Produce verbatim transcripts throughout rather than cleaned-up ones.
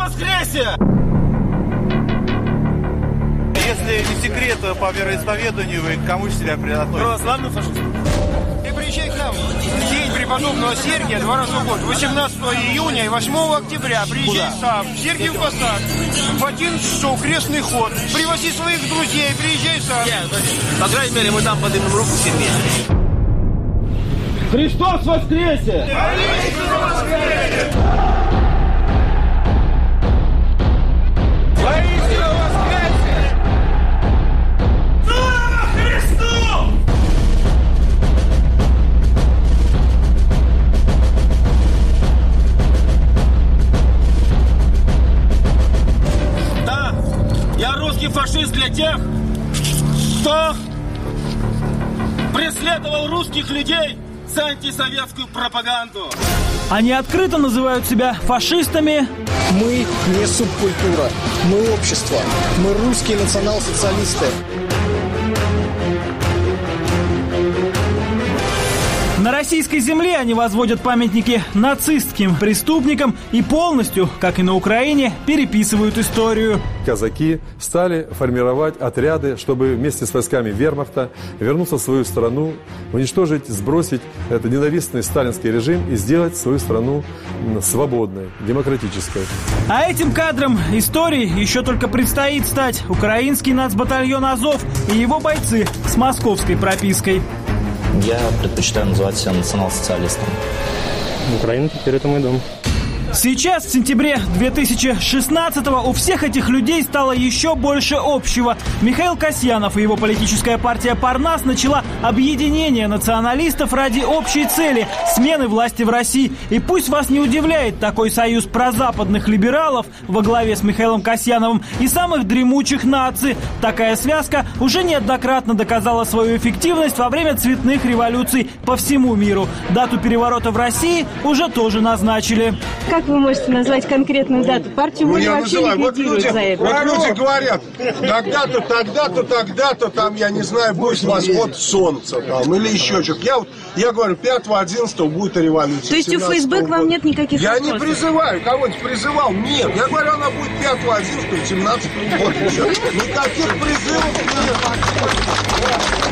воскресе! Если не секрет, по вероисповеданию вы к кому себя принадлежите? Православный фашист. Ты приезжай к нам в день преподобного Сергия два раза в год, восемнадцатого июня и восьмого октября. Приезжай Куда? Сам, в Сергиев Посад, в одиннадцать часов крестный ход. Привози своих друзей, приезжай сам. Я, по крайней мере, мы там поднимем руку все вместе. Христос воскресе! Воистину воскресе! Воистину воскресе! Слава Христу! Да, я русский фашист для тех, кто преследовал русских людей за антисоветскую пропаганду. Они открыто называют себя фашистами. Мы не субкультура, мы общество, мы русские национал-социалисты. На российской земле они возводят памятники нацистским преступникам и полностью, как и на Украине, переписывают историю. Казаки стали формировать отряды, чтобы вместе с войсками вермахта вернуться в свою страну, уничтожить, сбросить этот ненавистный сталинский режим и сделать свою страну свободной, демократической. А этим кадром истории еще только предстоит стать украинский нацбатальон «Азов» и его бойцы с московской пропиской. Я предпочитаю называть себя национал-социалистом. Украина теперь это мой дом. Сейчас, в сентябре две тысячи шестнадцатого, у всех этих людей стало еще больше общего. Михаил Касьянов и его политическая партия «Парнас» начала объединение националистов ради общей цели – смены власти в России. И пусть вас не удивляет такой союз прозападных либералов во главе с Михаилом Касьяновым и самых дремучих наций. Такая связка уже неоднократно доказала свою эффективность во время цветных революций по всему миру. Дату переворота в России уже тоже назначили. Как вы можете назвать конкретную дату? Партию ну, вообще называю. ликвидируют вот люди, за это. Вот люди говорят, тогда-то, тогда-то, тогда-то, там, я не знаю, будет восход солнца там, или еще что-то. Я, вот, я говорю, пятого-одиннадцатого будет революция. То есть у ФСБ к вам нет никаких Я вопросов? не призываю, кого-нибудь призывал, нет. Я говорю, она будет пятого-одиннадцатого, семнадцатого года еще. Никаких призывов нет.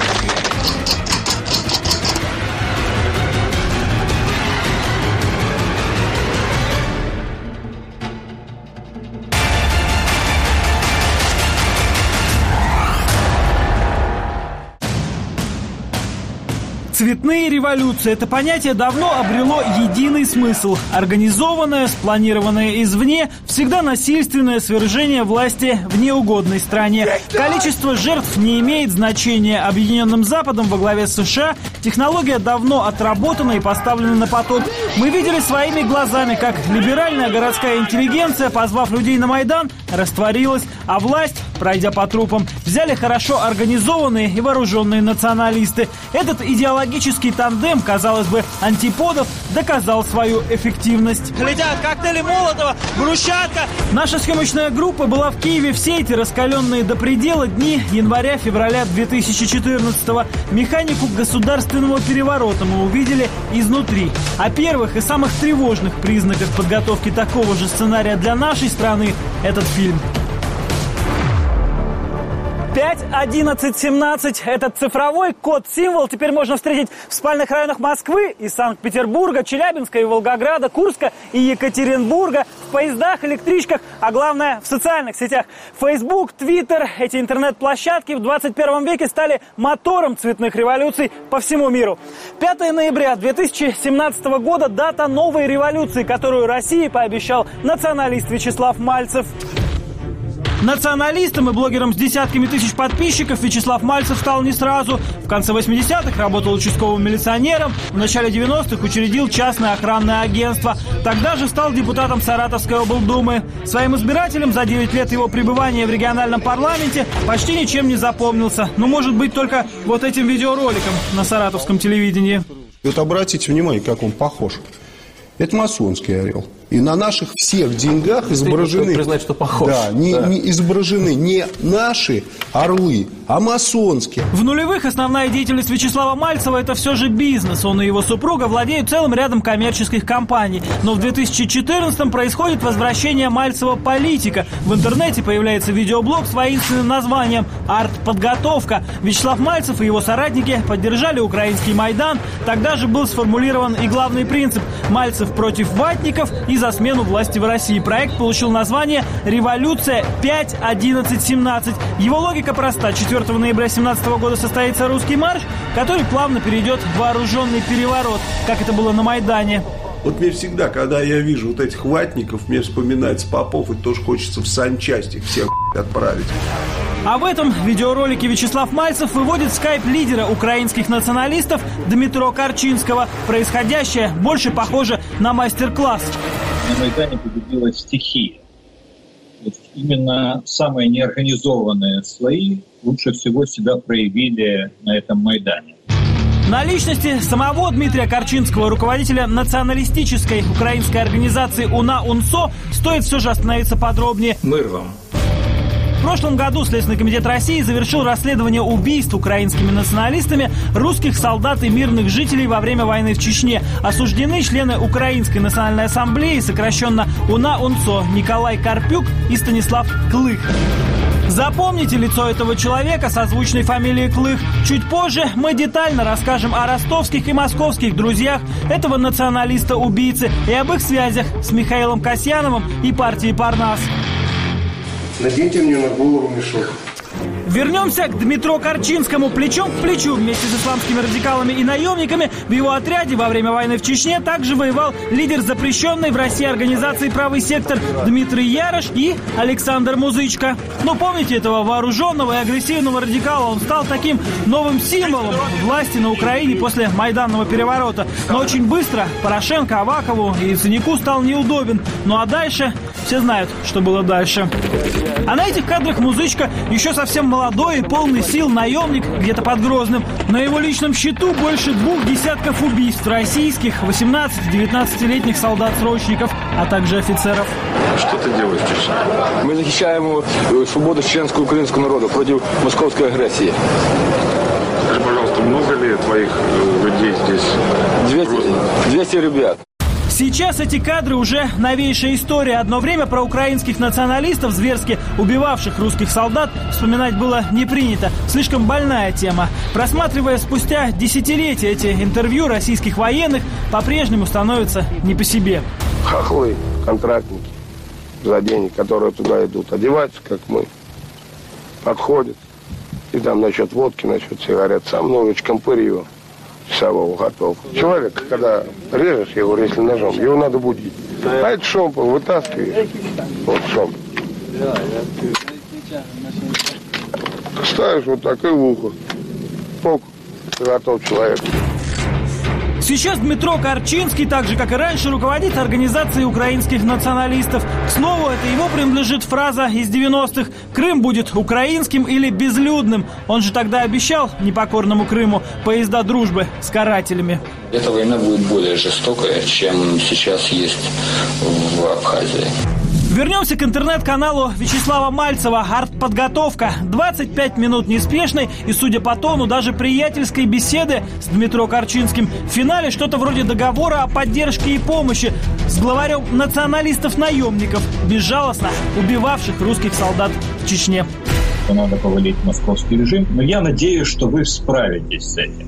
Цветные революции – это понятие давно обрело единый смысл. Организованное, спланированное извне, всегда насильственное свержение власти в неугодной стране. Количество жертв не имеет значения. Объединенным Западом во главе с США технология давно отработана и поставлена на поток. Мы видели своими глазами, как либеральная городская интеллигенция, позвав людей на Майдан, растворилась, а власть, пройдя по трупам, взяли хорошо организованные и вооруженные националисты. Этот идеологический тандем, казалось бы, антиподов, доказал свою эффективность. Летят коктейли Молотова, брусчатка. Наша съемочная группа была в Киеве все эти раскаленные до предела дни января-февраля две тысячи четырнадцатого. Механику государственного переворота мы увидели изнутри. О первых и самых тревожных признаках подготовки такого же сценария для нашей страны этот фильм. пять, одиннадцать, семнадцать. Этот цифровой код-символ теперь можно встретить в спальных районах Москвы и Санкт-Петербурга, Челябинска и Волгограда, Курска и Екатеринбурга, в поездах, электричках, а главное в социальных сетях. Facebook, Twitter, эти интернет-площадки в двадцать первом веке стали мотором цветных революций по всему миру. пятого ноября две тысячи семнадцатого года – дата новой революции, которую России пообещал националист Вячеслав Мальцев. Националистом и блогером с десятками тысяч подписчиков Вячеслав Мальцев стал не сразу. В конце восьмидесятых работал участковым милиционером, в начале девяностых учредил частное охранное агентство. Тогда же стал депутатом Саратовской облдумы. Своим избирателям за девять лет его пребывания в региональном парламенте почти ничем не запомнился. Ну, может быть, только вот этим видеороликом на саратовском телевидении. Вот обратите внимание, как он похож. Это масонский орел. И на наших всех деньгах изображены... Признать, что похож. Да, не, да. Не изображены не наши орлы, а масонские. В нулевых основная деятельность Вячеслава Мальцева – это все же бизнес. Он и его супруга владеют целым рядом коммерческих компаний. Но в две тысячи четырнадцатом происходит возвращение Мальцева политика. В интернете появляется видеоблог с воинственным названием «Артподготовка». Вячеслав Мальцев и его соратники поддержали украинский Майдан. Тогда же был сформулирован и главный принцип – Мальцев против ватников и за смену власти в России. Проект получил название «Революция пять одиннадцать семнадцать». Его логика проста. четвёртого ноября две тысячи семнадцатого года состоится русский марш, который плавно перейдет в вооруженный переворот, как это было на Майдане. Вот мне всегда, когда я вижу вот этих ватников, мне вспоминается Попов, и тоже хочется в санчасть их всех отправить. А в этом видеоролике Вячеслав Мальцев выводит в скайп лидера украинских националистов Дмитро Корчинского. Происходящее больше похоже на мастер-класс. На Майдане победила стихия. Вот именно самые неорганизованные слои лучше всего себя проявили на этом Майдане. На личности самого Дмитрия Корчинского, руководителя националистической украинской организации УНА-УНСО, стоит все же остановиться подробнее. Мир вам. В прошлом году Следственный комитет России завершил расследование убийств украинскими националистами русских солдат и мирных жителей во время войны в Чечне. Осуждены члены Украинской национальной ассамблеи, сокращенно УНА-УНСО, Николай Карпюк и Станислав Клых. Запомните лицо этого человека с озвучной фамилией Клых. Чуть позже мы детально расскажем о ростовских и московских друзьях этого националиста-убийцы и об их связях с Михаилом Касьяновым и партией Парнас. Наденьте мне на голову мешок. Вернемся к Дмитро Корчинскому. Плечом к плечу вместе с исламскими радикалами и наемниками в его отряде во время войны в Чечне также воевал лидер запрещенной в России организации «Правый сектор» Дмитрий Ярош и Александр Музычко. Но помните этого вооруженного и агрессивного радикала? Он стал таким новым символом власти на Украине после майданного переворота. Но очень быстро Порошенко, Авакову и Яценюку стал неудобен. Ну а дальше все знают, что было дальше. А на этих кадрах Музычко еще совсем молодой и полный сил наемник где-то под Грозным. На его личном счету больше двух десятков убийств российских, восемнадцати-девятнадцатилетних солдат-срочников, а также офицеров. Что ты делаешь в Чечне? Мы защищаем свободу чеченского украинского народа против московской агрессии. Скажи, пожалуйста, много ли твоих людей здесь? двести ребят. Сейчас эти кадры уже новейшая история. Одно время про украинских националистов, зверски убивавших русских солдат, вспоминать было не принято. Слишком больная тема. Просматривая спустя десятилетия эти интервью российских военных, по-прежнему становится не по себе. Хохлы, контрактники за деньги, которые туда идут, одеваются, как мы, подходят. И там насчет водки, насчет сигарет, сам нович компырь его. Часового готов. Человек, когда режешь его, если ножом, его надо будить. А это шомпол вытаскиваешь. Вот шомпол. Ставишь вот так и в ухо. Пок, готов человек. Сейчас Дмитро Корчинский, так же, как и раньше, руководит организацией украинских националистов. К слову, это ему принадлежит фраза из девяностых «Крым будет украинским или безлюдным». Он же тогда обещал непокорному Крыму поезда дружбы с карателями. Эта война будет более жестокая, чем сейчас есть в Абхазии. Вернемся к интернет-каналу Вячеслава Мальцева «Артподготовка». двадцать пять минут неспешной и, судя по тону, даже приятельской беседы с Дмитро Корчинским. В финале что-то вроде договора о поддержке и помощи с главарем националистов-наемников, безжалостно убивавших русских солдат в Чечне. Надо повалить московский режим, но я надеюсь, что вы справитесь с этим.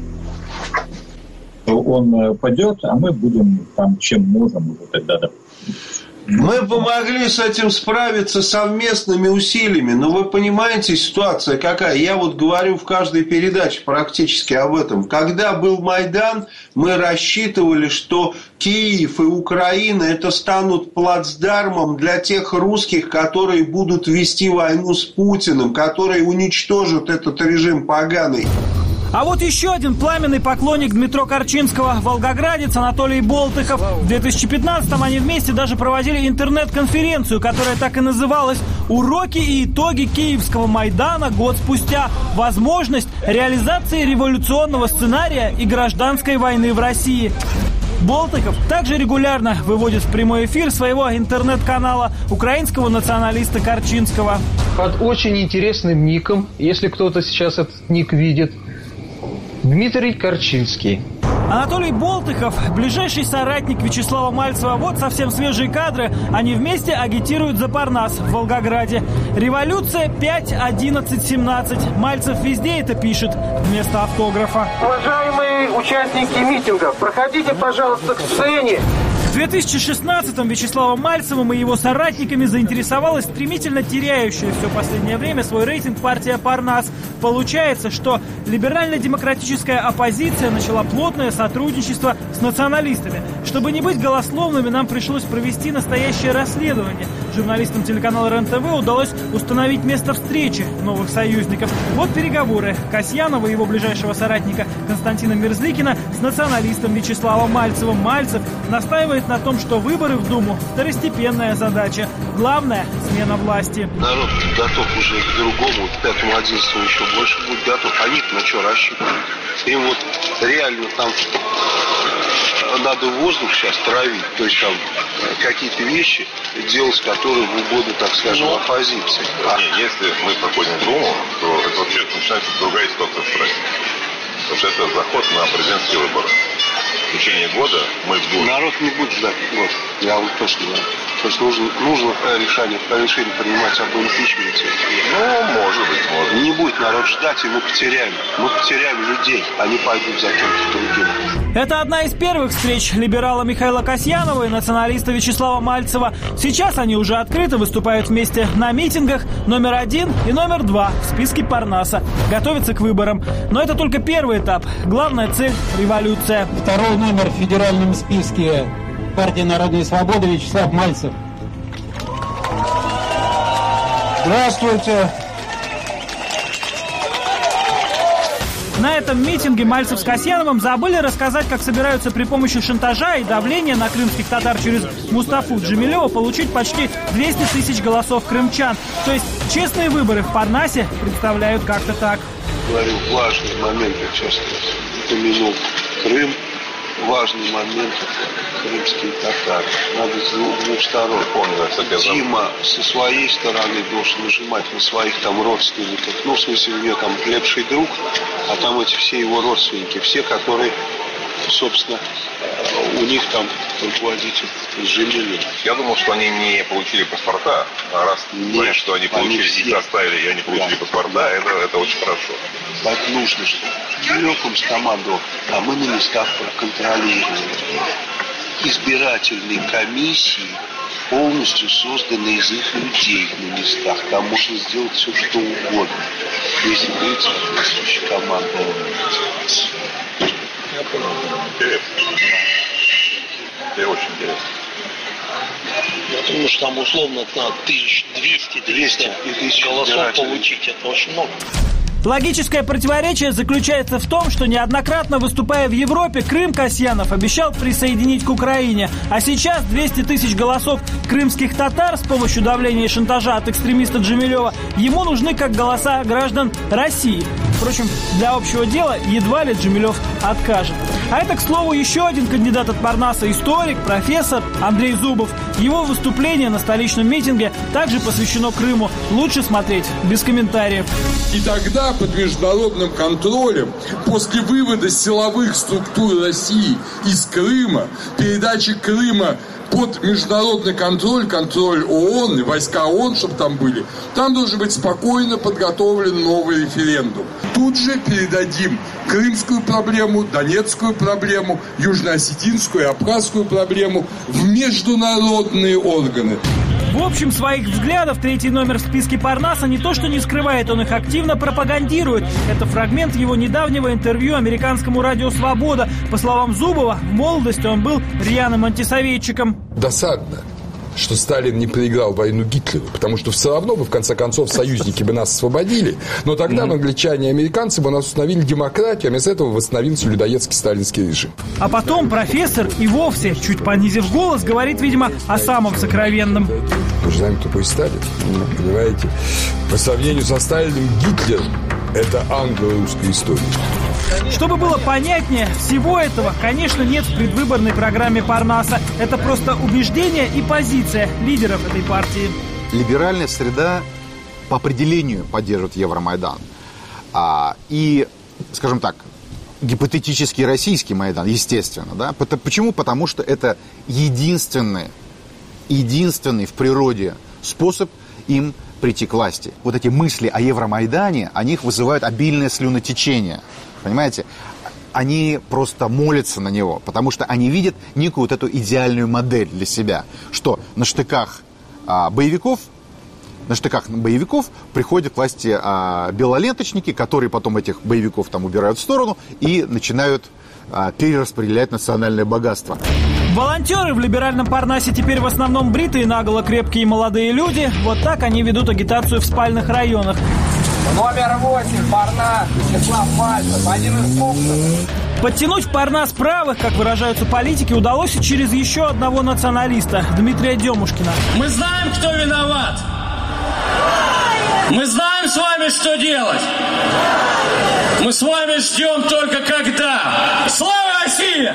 Он падет, а мы будем там, чем можем, уже тогда допустим. Мы помогли с этим справиться совместными усилиями. Но вы понимаете, ситуация какая? Я вот говорю в каждой передаче практически об этом. Когда был Майдан, мы рассчитывали, что Киев и Украина это станут плацдармом для тех русских, которые будут вести войну с Путиным, которые уничтожат этот режим поганый. А вот еще один пламенный поклонник Дмитро Корчинского, волгоградец Анатолий Болтыхов. В две тысячи пятнадцатом они вместе даже проводили интернет-конференцию, которая так и называлась «Уроки и итоги Киевского Майдана год спустя. Возможность реализации революционного сценария и гражданской войны в России». Болтыков также регулярно выводит в прямой эфир своего интернет-канала украинского националиста Корчинского. Под очень интересным ником, если кто-то сейчас этот ник видит, Дмитрий Корчинский. Анатолий Болтыков, ближайший соратник Вячеслава Мальцева. Вот совсем свежие кадры. Они вместе агитируют за Парнас в Волгограде. Революция пять одиннадцать семнадцать. Мальцев везде это пишет вместо автографа. Уважаемые участники митинга, проходите, пожалуйста, к сцене. В две тысячи шестнадцатом Вячеславом Мальцевым и его соратниками заинтересовалась стремительно теряющая все последнее время свой рейтинг партия Парнас. Получается, что либерально-демократическая оппозиция начала плотное сотрудничество с националистами. Чтобы не быть голословными, нам пришлось провести настоящее расследование. Журналистам телеканала РЕН-ТВ удалось установить место встречи новых союзников. Вот переговоры Касьянова и его ближайшего соратника Константина Мерзликина с националистом Вячеславом Мальцевым. Мальцев настаивает на том, что выборы в Думу – второстепенная задача. Главное – смена власти. Народ готов уже к другому, к пятому-одиннадцатому еще больше будет готов. Они на что рассчитывают? Им вот реально там надо воздух сейчас травить, то есть там какие-то вещи делать, которые в угоду, так скажем, оппозиции. А если мы проходим Думу, то это вообще начинается другая ситуация в стране. Потому что это заход на президентские выборы. В течение года мы в Думе. Народ не будет ждать год, я вам точно говорю. То есть нужно, нужно решение, решение принимать об импичменте. Ну, может быть, может. Не будет народ ждать, и мы потеряем. Мы потеряем людей, они пойдут за кем-то другим. Это одна из первых встреч либерала Михаила Касьянова и националиста Вячеслава Мальцева. Сейчас они уже открыто выступают вместе на митингах номер один и номер два в списке Парнаса. Готовятся к выборам. Но это только первый этап. Главная цель – революция. Второй номер в федеральном списке партии «Народные свободы» Вячеслав Мальцев. Здравствуйте. На этом митинге Мальцев с Касьяновым забыли рассказать, как собираются при помощи шантажа и давления на крымских татар через Мустафу Джемилева получить почти двести тысяч голосов крымчан. То есть честные выборы в Парнасе представляют как-то так. Говорю, важный момент, я сейчас упомянул Крым. Важный момент – крымские татары. Надо с двух сторон. Дима со своей стороны должен нажимать на своих там родственников. Ну, в смысле, у него там лепший друг, а там эти все его родственники. Все, которые, собственно, у них там руководитель Джемилев. Я думал, что они не получили паспорта, а раз знаешь, что они получили, их заставили, и они получили да. паспорта, да. это, это очень хорошо. Так нужно, что Джемилевым скомандовал, а мы на местах проконтролируем. Избирательные комиссии полностью созданы из их людей на местах. Там можно сделать все, что угодно, если будет соответствующая команда. Я понял. Интересно. Это очень интересно. Я думаю, что там условно надо тысяч двести тысяч голосов получить. Это очень много. Логическое противоречие заключается в том, что неоднократно выступая в Европе, Крым Касьянов обещал присоединить к Украине. А сейчас двести тысяч голосов крымских татар с помощью давления и шантажа от экстремиста Джемилева ему нужны как голоса граждан России. Впрочем, для общего дела едва ли Джемилев откажет. А это, к слову, еще один кандидат от Парнаса, историк, профессор Андрей Зубов. Его выступление на столичном митинге также посвящено Крыму. Лучше смотреть без комментариев. И тогда под международным контролем, после вывода силовых структур России из Крыма, передачи Крыма под международный контроль, контроль ООН, войска ООН, чтобы там были, там должен быть спокойно подготовлен новый референдум. Тут же передадим крымскую проблему, донецкую проблему, южно-осетинскую и абхазскую проблему в международные органы. В общем, своих взглядов третий номер в списке Парнаса не то что не скрывает, он их активно пропагандирует. Это фрагмент его недавнего интервью американскому радио «Свобода». По словам Зубова, в молодости он был рьяным антисоветчиком. Досадно, что Сталин не проиграл войну Гитлеру, потому что все равно бы, в конце концов, союзники бы нас освободили, но тогда mm-hmm. англичане и американцы бы у нас установили демократию, а вместо этого восстановился людоедский сталинский режим. А потом профессор и вовсе, чуть понизив голос, говорит, видимо, о самом сокровенном. Вы же знаете, кто такой Сталин? Понимаете? По сравнению со Сталиным, Гитлер – это англо-русская история. Чтобы было понятнее, всего этого, конечно, нет в предвыборной программе Парнаса. Это просто убеждение и позиция лидеров этой партии. Либеральная среда по определению поддерживает Евромайдан. А, и, скажем так, гипотетический российский Майдан, естественно. Да? Почему? Потому что это единственный, единственный в природе способ им прийти к власти. Вот эти мысли о Евромайдане, они их вызывают обильное слюнотечение. Понимаете? Они просто молятся на него, потому что они видят некую вот эту идеальную модель для себя, что на штыках а, боевиков на штыках боевиков приходят к власти а, белоленточники, которые потом этих боевиков там убирают в сторону и начинают а, перераспределять национальное богатство. Волонтеры в либеральном Парнасе теперь в основном бритые, наголо крепкие молодые люди. Вот так они ведут агитацию в спальных районах. Номер восемь, Парнас, Вячеслав Мальцев, один из пунктов. Подтянуть в Парнас правых, как выражаются политики, удалось и через еще одного националиста, Дмитрия Демушкина. Мы знаем, кто виноват. Мы знаем с вами, что делать. Мы с вами ждем только когда. Слава России!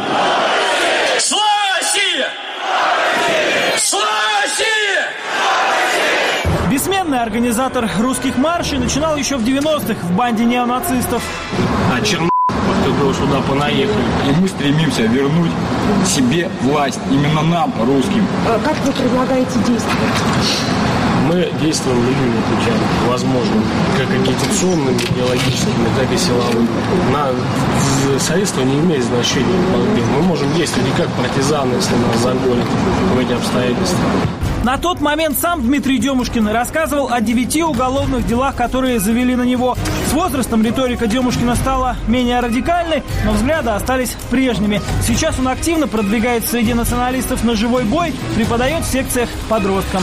Слава России! Слава России! Бессменный организатор русских маршей начинал еще в девяностых в банде неонацистов. А черн... кто сюда понаехали. И мы стремимся вернуть себе власть. Именно нам, русским. Как вы предлагаете действовать? Мы действуем любыми путями, возможно, как агитационными, идеологическими, так и силовыми. На средства не имеет значения. Мы можем действовать не как партизаны, если нас загонят в эти обстоятельства. На тот момент сам Дмитрий Демушкин рассказывал о девяти уголовных делах, которые завели на него. С возрастом риторика Демушкина стала менее радикальной, но взгляды остались прежними. Сейчас он активно продвигает среди националистов на живой бой, преподает в секциях подросткам.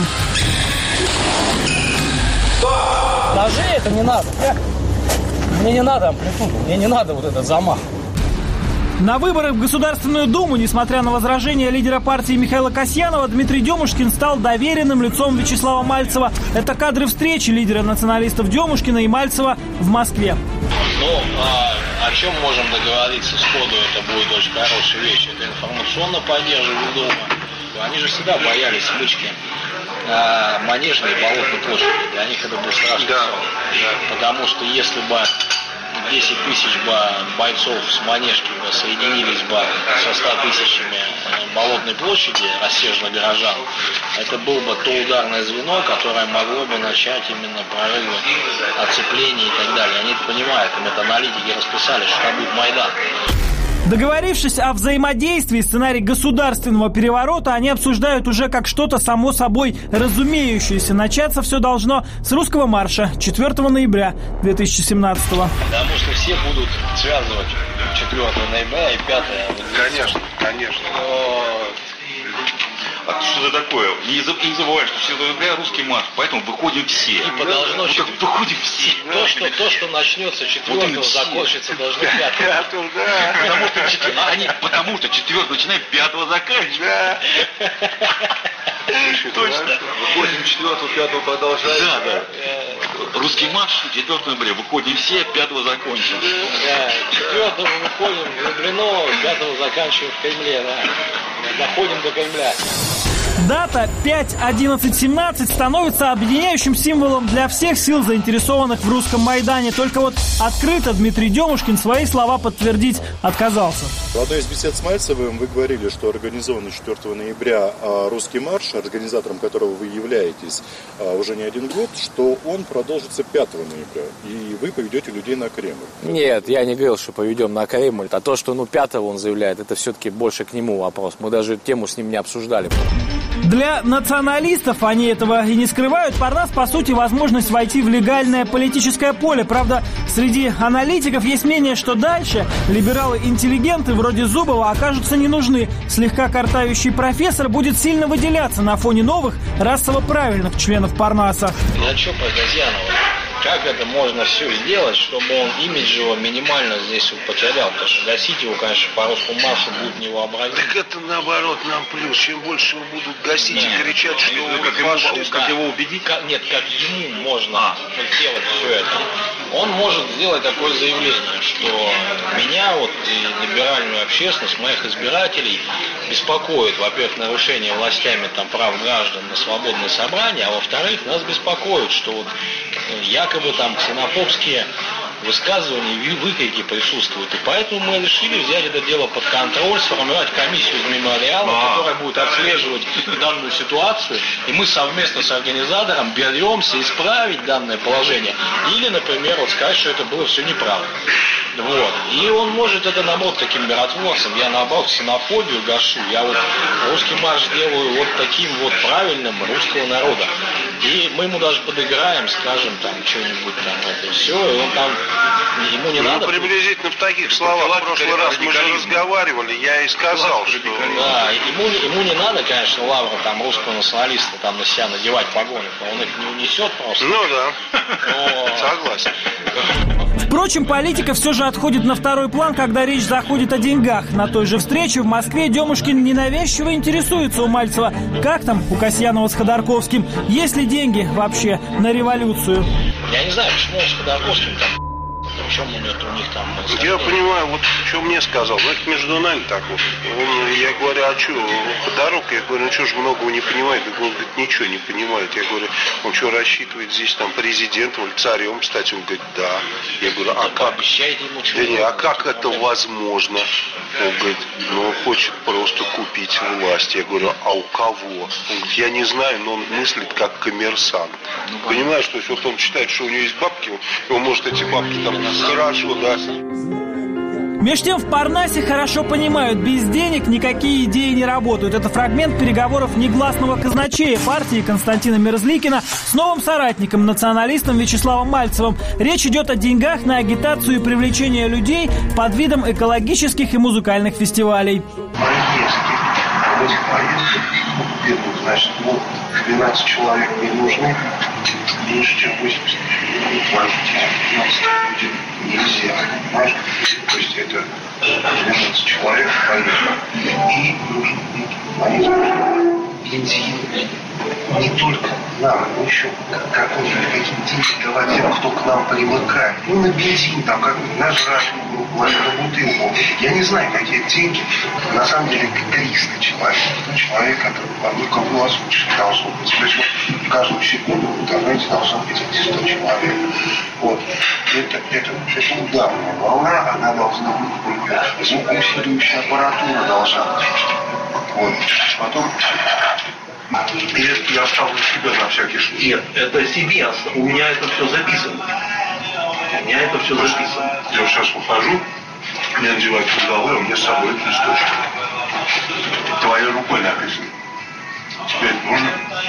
Ножи это не надо. Мне не надо амплитуду, мне не надо вот этот замах. На выборах в Государственную Думу, несмотря на возражения лидера партии Михаила Касьянова, Дмитрий Демушкин стал доверенным лицом Вячеслава Мальцева. Это кадры встречи лидера националистов Демушкина и Мальцева в Москве. Ну, а, о чем можем договориться сходу, это будет очень хорошая вещь. Это информационно поддерживать Думу. Они же всегда боялись смычки на Манежной и Болотной площади. Для них это был страшный сон. Да. Потому что если бы десять тысяч бойцов с Манежки соединились бы со ста тысячами Болотной площади, рассерженных горожан, это было бы то ударное звено, которое могло бы начать именно прорывы, оцепление и так далее. Они это понимают, им это аналитики расписали, что там будет Майдан. Договорившись о взаимодействии, сценарий государственного переворота они обсуждают уже как что-то само собой разумеющееся. Начаться все должно с русского марша четвёртого ноября две тысячи семнадцатого. Потому что все будут связывать четвёртого ноября и пятое. Конечно, конечно. Но... А что это такое? Не, заб, не забывай, что четвёртого ноября русский марш, поэтому выходим все. И подолжно... Ну, как выходим все. То, что, то, что начнется четвёртого, вот закончится должно пятого. Да. Потому что четвёртого, они, потому что четвёртого начинаем, пятого заканчиваем. Точно. Выходим четвёртого, пятого продолжаем. Да, да. Русский марш, четвёртого ноября, выходим все, пятого закончим. Да, четвёртого выходим в Люблино, пятого заканчиваем в Кремле, да. Доходим до Кремля. Дата пять одиннадцать семнадцать становится объединяющим символом для всех сил, заинтересованных в русском Майдане. Только вот открыто Дмитрий Демушкин свои слова подтвердить отказался. В одной из бесед с Мальцевым вы говорили, что организованный четвёртого ноября русский марш, организатором которого вы являетесь уже не один год, что он продолжится пятого ноября, и вы поведете людей на Кремль. Нет, я не говорил, что поведем на Кремль. А то, что ну пятого он заявляет, это все-таки больше к нему вопрос. Мы даже тему с ним не обсуждали. Для националистов, они этого и не скрывают, Парнас, по сути, возможность войти в легальное политическое поле. Правда, среди аналитиков есть мнение, что дальше либералы-интеллигенты вроде Зубова окажутся не нужны. Слегка картавящий профессор будет сильно выделяться на фоне новых расово правильных членов Парнаса. Я что по Газьянову? как это можно все сделать, чтобы он имиджево минимально здесь вот потерял. Потому что гасить его, конечно, по русскому маршу будет невообразимо. Так это наоборот нам плюс. Чем больше его будут гасить нет, и кричать, что он как, фашист. Как его убедить? Как, нет, как ему можно а. сделать все это. Он может сделать такое заявление, что меня вот и либеральную общественность, моих избирателей беспокоит, во-первых, нарушение властями там, прав граждан на свободное собрание, а во-вторых, нас беспокоит, что вот якобы там ксенофобские высказывания и выкрики присутствуют. И поэтому мы решили взять это дело под контроль, сформировать комиссию из мемориала, а, которая будет отслеживать данную ситуацию. И мы совместно с организатором беремся исправить данное положение. Или, например, вот сказать, что это было все неправда. Вот. И он может это, наоборот, таким миротворцем. Я, наоборот, ксенофобию гашу. Я вот русский марш делаю вот таким вот правильным русского народа. И мы ему даже подыграем, скажем там что-нибудь там, это все. И он там, ему не ну, надо... приблизительно в таких словах в прошлый раз мы же разговаривали, я и сказал, что... Да, ему, ему не надо, конечно, лавру там русского националиста там на себя надевать погоны, он их не унесет просто. Ну да, но... согласен. Впрочем, политика все же отходит на второй план, когда речь заходит о деньгах. На той же встрече в Москве Демушкин ненавязчиво интересуется у Мальцева, как там у Касьянова с Ходорковским, есть ли деньги вообще на революцию. Я не знаю, почему он с Ходорковским там... В чем у, него, у них там... Я понимаю, вот что мне сказал, ну это между нами так вот. Он, я говорю, а что, Ходорок, я говорю, ну что ж многого не понимает, он говорит, ничего не понимает. Я говорю, он что, рассчитывает здесь там президентом или царем, кстати, он говорит, да. Я говорю, а как? Да не, а как это возможно? Он говорит, ну он хочет просто купить власть. Я говорю, а у кого? Он говорит, я не знаю, но он мыслит как коммерсант. Понимаешь, то есть вот он считает, что у него есть бабки, он может эти бабки там хорошо, да. Меж тем в Парнасе хорошо понимают, без денег никакие идеи не работают. Это фрагмент переговоров негласного казначея партии Константина Мерзликина с новым соратником, националистом Вячеславом Мальцевым. Речь идет о деньгах на агитацию и привлечение людей под видом экологических и музыкальных фестивалей. В этих поездках, значит, ну, двенадцать человек не нужны, меньше, чем восемьдесят людей нельзя, понимаешь? То есть это двенадцать человек поездка. И нужен механизм, бензин, не только нам, но еще какой-нибудь какие-то деньги давать тем, кто к нам примыкает. Ну, на бензин, там, как-нибудь на жратву, на бутылку. Я не знаю, какие деньги. На самом деле, триста человек. Человек, который, ну, как вы озвучили, должно быть. То есть, вот, в каждую секунду в интернете должно быть эти сто человек. Вот. Это, это, это ударная волна, она должна быть, звукоусиливающая аппаратура должна быть. Вот. Потом... И это я оставлю себе на всякий случай. Нет, это себе. У меня это все записано. У меня это все записано. Я вот сейчас ухожу, мне надевают в голову, у меня с собой этот листочек. Твоей рукой написано. Тебе это нужно?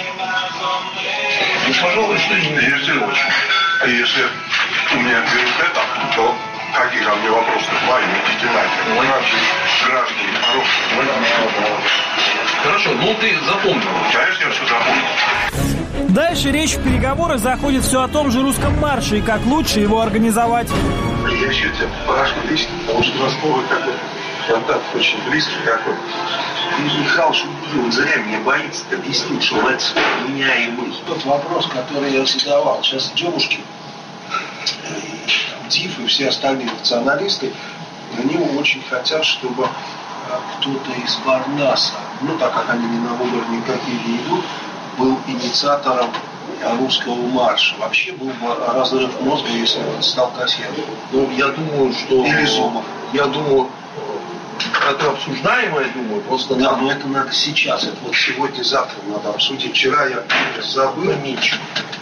Ну, пожалуй, что не нужно. Если очень. А если у меня берут это, то какие ко мне вопросы? Твои, идите нафиг. Граждане, хорошие. Хорошо, ну ты запомнил. Конечно, я все запомнил. Дальше речь в переговорах заходит все о том же русском марше и как лучше его организовать. Я вообще тебя поражу лично, потому что у нас новый какой-то контакт очень близкий какой-то. И Михалыч, он зря меня боится, объяснить, что он это меняемый. Тот вопрос, который я задавал, сейчас Демушкин, Див и все остальные националисты, они очень хотят, чтобы кто-то из Парнаса, ну так как они ни на выборы никакие не идут, был инициатором русского марша. Вообще был бы разрыв мозга, если бы стал Касьянов. Ну, я думаю, что... Или Зумов. Я думаю, это обсуждаемо, я думаю, просто... Да, но это надо сейчас, это вот сегодня-завтра надо обсудить. Вчера я забыл. Ничего.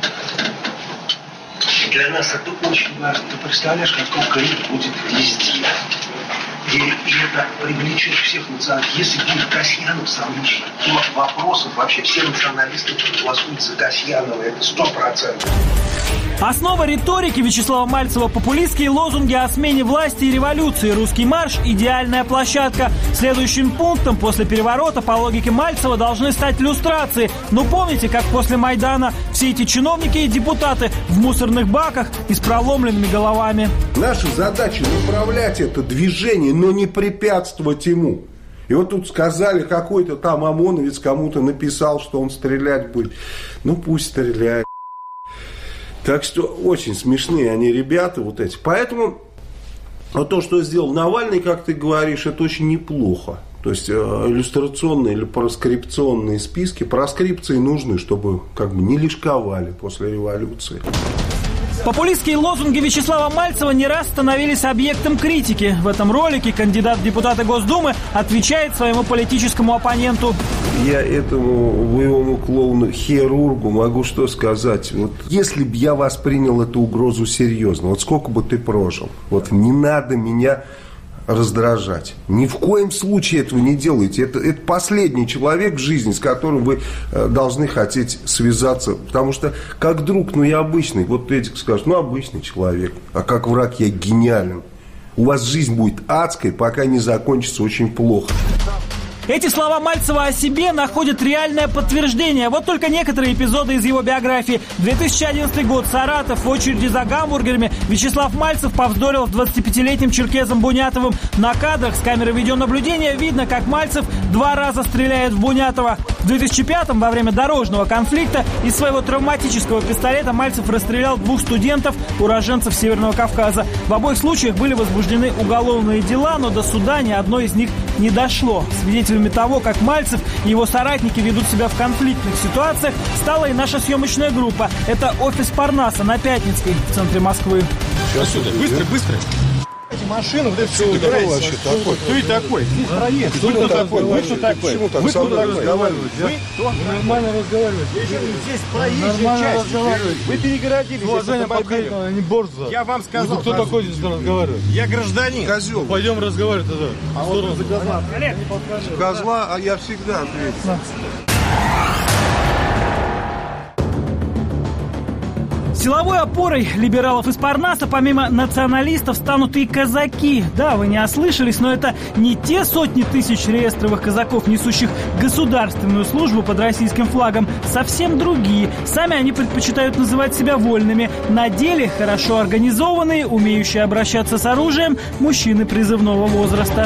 Для нас это очень важно. Ты представляешь, какой крик будет везде. И, и это привлечет всех националистов. Если будет Касьянов совмещен, то вопросов вообще все националисты голосуют за Касьянова. Это сто процентов. Основа риторики Вячеслава Мальцева – популистские лозунги о смене власти и революции. Русский марш – идеальная площадка. Следующим пунктом после переворота, по логике Мальцева, должны стать люстрации. Ну помните, как после Майдана все все эти чиновники и депутаты в мусорных баках и с проломленными головами. Наша задача направлять это движение, но не препятствовать ему. И вот тут сказали, какой-то там ОМОНовец кому-то написал, что он стрелять будет. Ну пусть стреляет. Так что очень смешные они ребята вот эти. Поэтому вот то, что сделал Навальный, как ты говоришь, это очень неплохо. То есть э, иллюстрационные или проскрипционные списки. Проскрипции нужны, чтобы как бы не лишковали после революции. Популистские лозунги Вячеслава Мальцева не раз становились объектом критики. В этом ролике кандидат в депутаты Госдумы отвечает своему политическому оппоненту. Я этому боевому клоуну-хирургу могу что сказать. Вот если бы я воспринял эту угрозу серьезно, вот сколько бы ты прожил, вот не надо меня раздражать. Ни в коем случае этого не делайте. Это, это последний человек в жизни, с которым вы э, должны хотеть связаться. Потому что как друг, ну я обычный. Вот Эдик скажет, ну обычный человек. А как враг я гениален. У вас жизнь будет адской, пока не закончится очень плохо. Эти слова Мальцева о себе находят реальное подтверждение. Вот только некоторые эпизоды из его биографии. две тысячи одиннадцатый год, Саратов, в очереди за гамбургерами. Вячеслав Мальцев повздорил с двадцатипятилетним черкесом Бунятовым. На кадрах с камеры видеонаблюдения видно, как Мальцев два раза стреляет в Бунятова. В две тысячи пятом, во время дорожного конфликта, из своего травматического пистолета Мальцев расстрелял двух студентов, уроженцев Северного Кавказа. В обоих случаях были возбуждены уголовные дела, но до суда ни одно из них не дошло. Свидетелями того, как Мальцев и его соратники ведут себя в конфликтных ситуациях, стала и наша съемочная группа. Это офис Парнаса на Пятницкой в центре Москвы. Сейчас сюда, быстро, быстро. Машину, вот это все убирайте. Кто и такой? Проезд. Кто такой? Вы кто такой? Почему так со мной разговариваете? Вы нормально разговариваете. Здесь проезжая часть. Вы перегородили. Уважение подходило, не борзо. Я вам сказал. Кто такой здесь разговаривает? Я гражданин. Козел. Пойдем разговаривать тогда. А вот за козла. Козла, а я всегда ответил. Силовой опорой либералов из Парнаса, помимо националистов, станут и казаки. Да, вы не ослышались, но это не те сотни тысяч реестровых казаков, несущих государственную службу под российским флагом. Совсем другие. Сами они предпочитают называть себя вольными. На деле хорошо организованные, умеющие обращаться с оружием мужчины призывного возраста.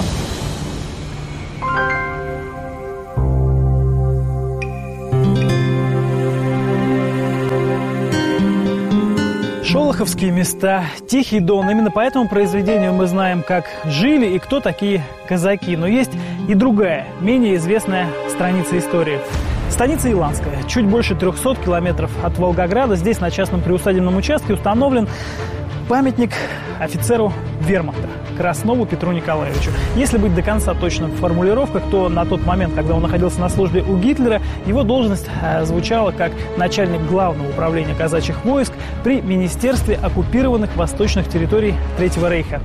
Шолоховские места, Тихий Дон. Именно по этому произведению мы знаем, как жили и кто такие казаки. Но есть и другая, менее известная страница истории. Станица Иланская. Чуть больше трехсот километров от Волгограда. Здесь на частном приусадебном участке установлен памятник офицеру вермахта Краснову Петру Николаевичу. Если быть до конца точным в формулировках, то на тот момент, когда он находился на службе у Гитлера, его должность э, звучала как начальник главного управления казачьих войск при Министерстве оккупированных восточных территорий Третьего Рейха.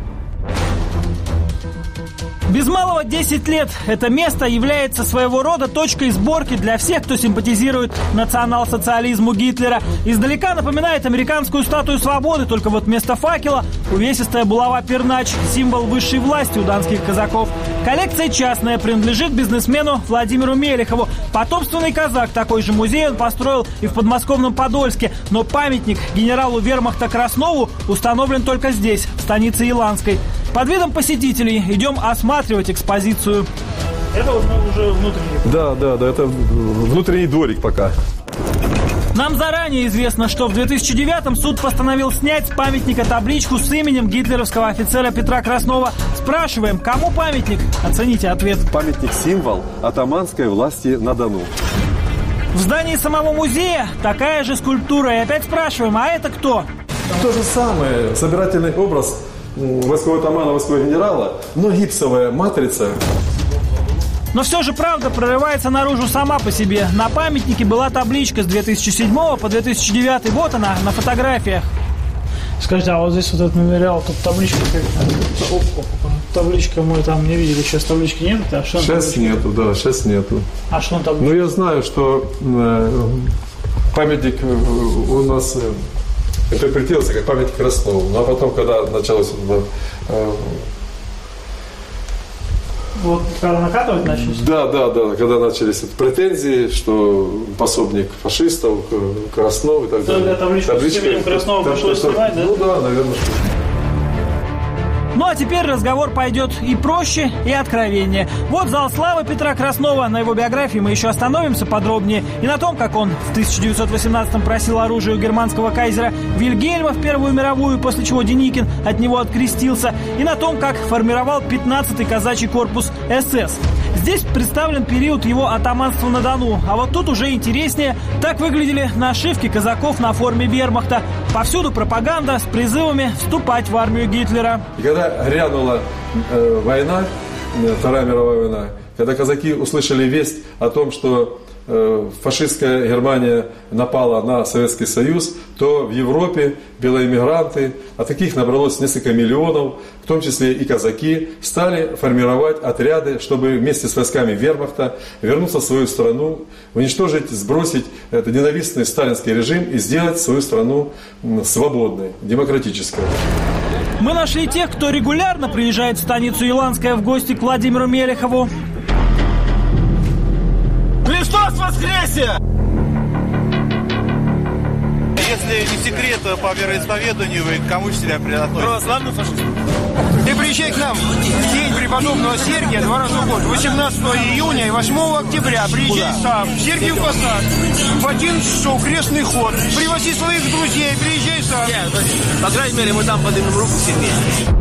Без малого десять лет это место является своего рода точкой сборки для всех, кто симпатизирует национал-социализму Гитлера. Издалека напоминает американскую статую свободы, только вот вместо факела увесистая булава-пернач, символ высшей власти у донских казаков. Коллекция частная, принадлежит бизнесмену Владимиру Мелехову. Потомственный казак, такой же музей он построил и в подмосковном Подольске. Но памятник генералу вермахта Краснову установлен только здесь, в станице Иланской. Под видом посетителей идем осматривать экспозицию. Это вот уже внутренний. Да, да, да, это внутренний дворик пока. Нам заранее известно, что в две тысячи девятом суд постановил снять с памятника табличку с именем гитлеровского офицера Петра Краснова. Спрашиваем, кому памятник? Оцените ответ. Памятник – символ атаманской власти на Дону. В здании самого музея такая же скульптура. И опять спрашиваем, а это кто? То же самое, собирательный образ войскового атамана, войскового генерала, но гипсовая матрица. Но все же правда прорывается наружу сама по себе. На памятнике была табличка с две тысячи седьмого по две тысячи девятый. Вот она, на фотографиях. Скажите, а вот здесь вот этот мемориал, тут табличка табличка мы там не видели, сейчас таблички нет? А что сейчас нету, да, сейчас нету. А что он табличка? Ну, я знаю, что э, памятник у нас э, интерпретировался как памятник Краснову. Ну, а потом, когда началось э, Вот когда накатывать начались? Да, да, да, когда начались претензии, что пособник фашистов, Краснов и так далее. Табличку с именем Краснова пришлось снимать, да? Ну да, наверное. Ну а теперь разговор пойдет и проще, и откровеннее. Вот зал славы Петра Краснова. На его биографии мы еще остановимся подробнее. И на том, как он в тысяча девятьсот восемнадцатом просил оружие у германского кайзера Вильгельма в Первую мировую, после чего Деникин от него открестился. И на том, как формировал пятнадцатый казачий корпус эс эс. Здесь представлен период его атаманства на Дону. А вот тут уже интереснее. Так выглядели нашивки казаков на форме вермахта. Повсюду пропаганда с призывами вступать в армию Гитлера. И когда грянула э, война, Вторая мировая война, когда казаки услышали весть о том, что э, фашистская Германия напала на Советский Союз, то в Европе белоэмигранты, а таких набралось несколько миллионов, в том числе и казаки, стали формировать отряды, чтобы вместе с войсками вермахта вернуться в свою страну, уничтожить, сбросить этот ненавистный сталинский режим и сделать свою страну свободной, демократической. Мы нашли тех, кто регулярно приезжает в станицу Иланская в гости к Владимиру Мелехову. Христос воскресе! Если не секрет, по вероисповеданию вы к кому себя принадлежите? Православный фашист. Ты приезжай к нам в день преподобного Сергия, два раза в год, восемнадцатого июня и восьмого октября. Приезжай сам, в Сергиев Посад, в одиннадцать часов крестный ход. Привози своих друзей, приезжай сам. По крайней мере, мы там поднимем руку Сергея.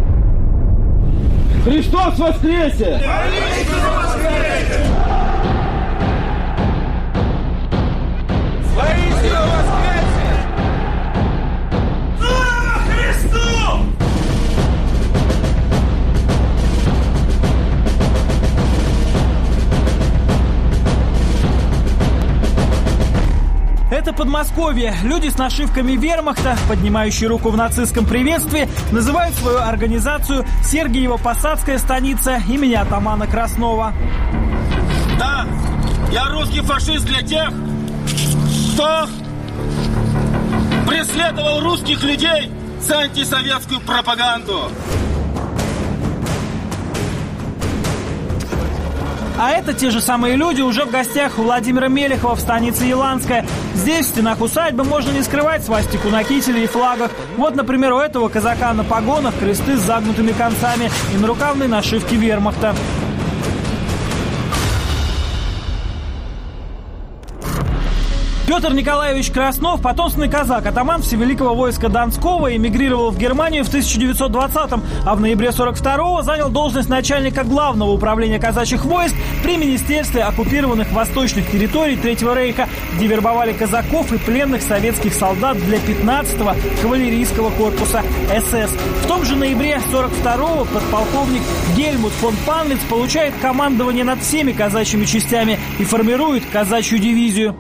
Христос воскресе! Воистину воскресе! Слава Христу! Это Подмосковье. Люди с нашивками вермахта, поднимающие руку в нацистском приветствии, называют свою организацию Сергиево-Посадская станица имени атамана Краснова. Да, я русский фашист для тех, кто преследовал русских людей за антисоветскую пропаганду. А это те же самые люди уже в гостях у Владимира Мелехова в станице Иланская. Здесь, в стенах усадьбы, можно не скрывать свастику на кителе и флагах. Вот, например, у этого казака на погонах кресты с загнутыми концами и нарукавные нашивки вермахта. Петр Николаевич Краснов, потомственный казак, атаман Всевеликого войска Донского, эмигрировал в Германию в тысяча девятьсот двадцатом, а в ноябре сорок второго занял должность начальника главного управления казачьих войск при Министерстве оккупированных восточных территорий Третьего рейха, где вербовали казаков и пленных советских солдат для пятнадцатого кавалерийского корпуса эс эс. В том же ноябре сорок второго подполковник Гельмут фон Панвиц получает командование над всеми казачьими частями и формирует казачью дивизию.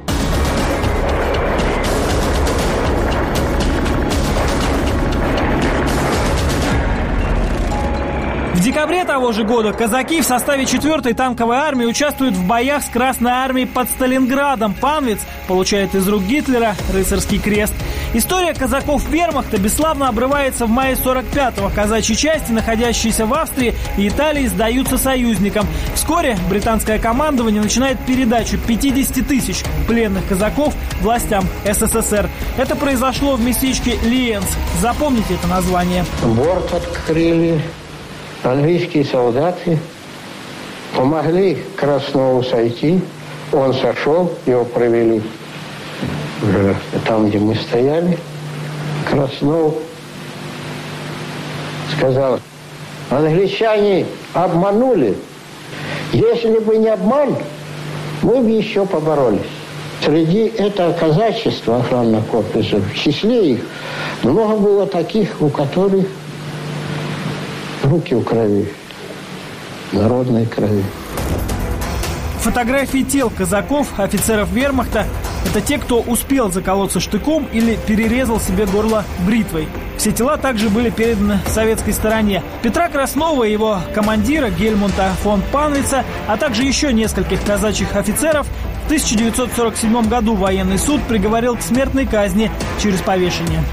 В декабре того же года казаки в составе четвёртой танковой армии участвуют в боях с Красной армией под Сталинградом. Панвиц получает из рук Гитлера рыцарский крест. История казаков вермахта бесславно обрывается в мае сорок пятого. Казачьи части, находящиеся в Австрии и Италии, сдаются союзникам. Вскоре британское командование начинает передачу пятьдесят тысяч пленных казаков властям эс эс эс эр. Это произошло в местечке Лиенц. Запомните это название. Борт открыли. Английские солдаты помогли Краснову сойти. Он сошел, его провели уже там, где мы стояли. Краснов сказал: англичане обманули. Если бы не обман, мы бы еще поборолись. Среди этого казачества охранного корпуса, в числе их, много было таких, у которых руки в крови, народной крови. Фотографии тел казаков, офицеров вермахта – это те, кто успел заколоться штыком или перерезал себе горло бритвой. Все тела также были переданы советской стороне. Петра Краснова и его командира Гельмунта фон Панвица, а также еще нескольких казачьих офицеров в тысяча девятьсот сорок седьмом году военный суд приговорил к смертной казни через повешение.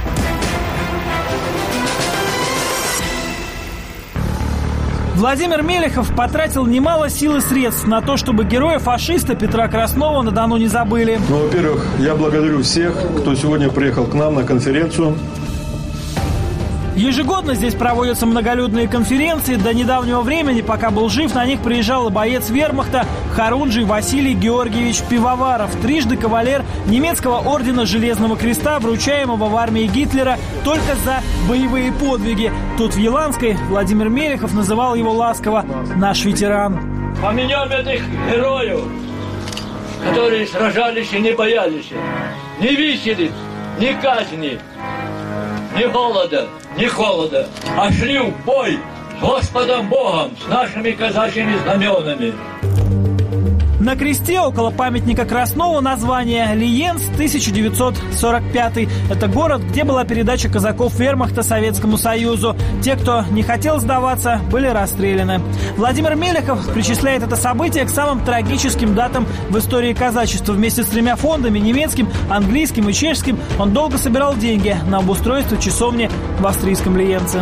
Владимир Мелехов потратил немало сил и средств на то, чтобы героя-фашиста Петра Краснова на Дону не забыли. Ну, во-первых, я благодарю всех, кто сегодня приехал к нам на конференцию. Ежегодно здесь проводятся многолюдные конференции. До недавнего времени, пока был жив, на них приезжал и боец вермахта Хорунжий Василий Георгиевич Пивоваров, трижды кавалер немецкого ордена Железного Креста, вручаемого в армии Гитлера только за боевые подвиги. Тут в Еланской Владимир Мелехов называл его ласково «наш ветеран». Поменяем этих героев, которые сражались и не боялись, не виселись, не казни, ни голода, ни холода, а шли в бой с Господом Богом, с нашими казачьими знаменами. На кресте около памятника Краснову название Лиенц, тысяча девятьсот сорок пятый. Это город, где была передача казаков вермахта Советскому Союзу. Те, кто не хотел сдаваться, были расстреляны. Владимир Мелехов причисляет это событие к самым трагическим датам в истории казачества. Вместе с тремя фондами, немецким, английским и чешским, он долго собирал деньги на обустройство часовни в австрийском Лиенце.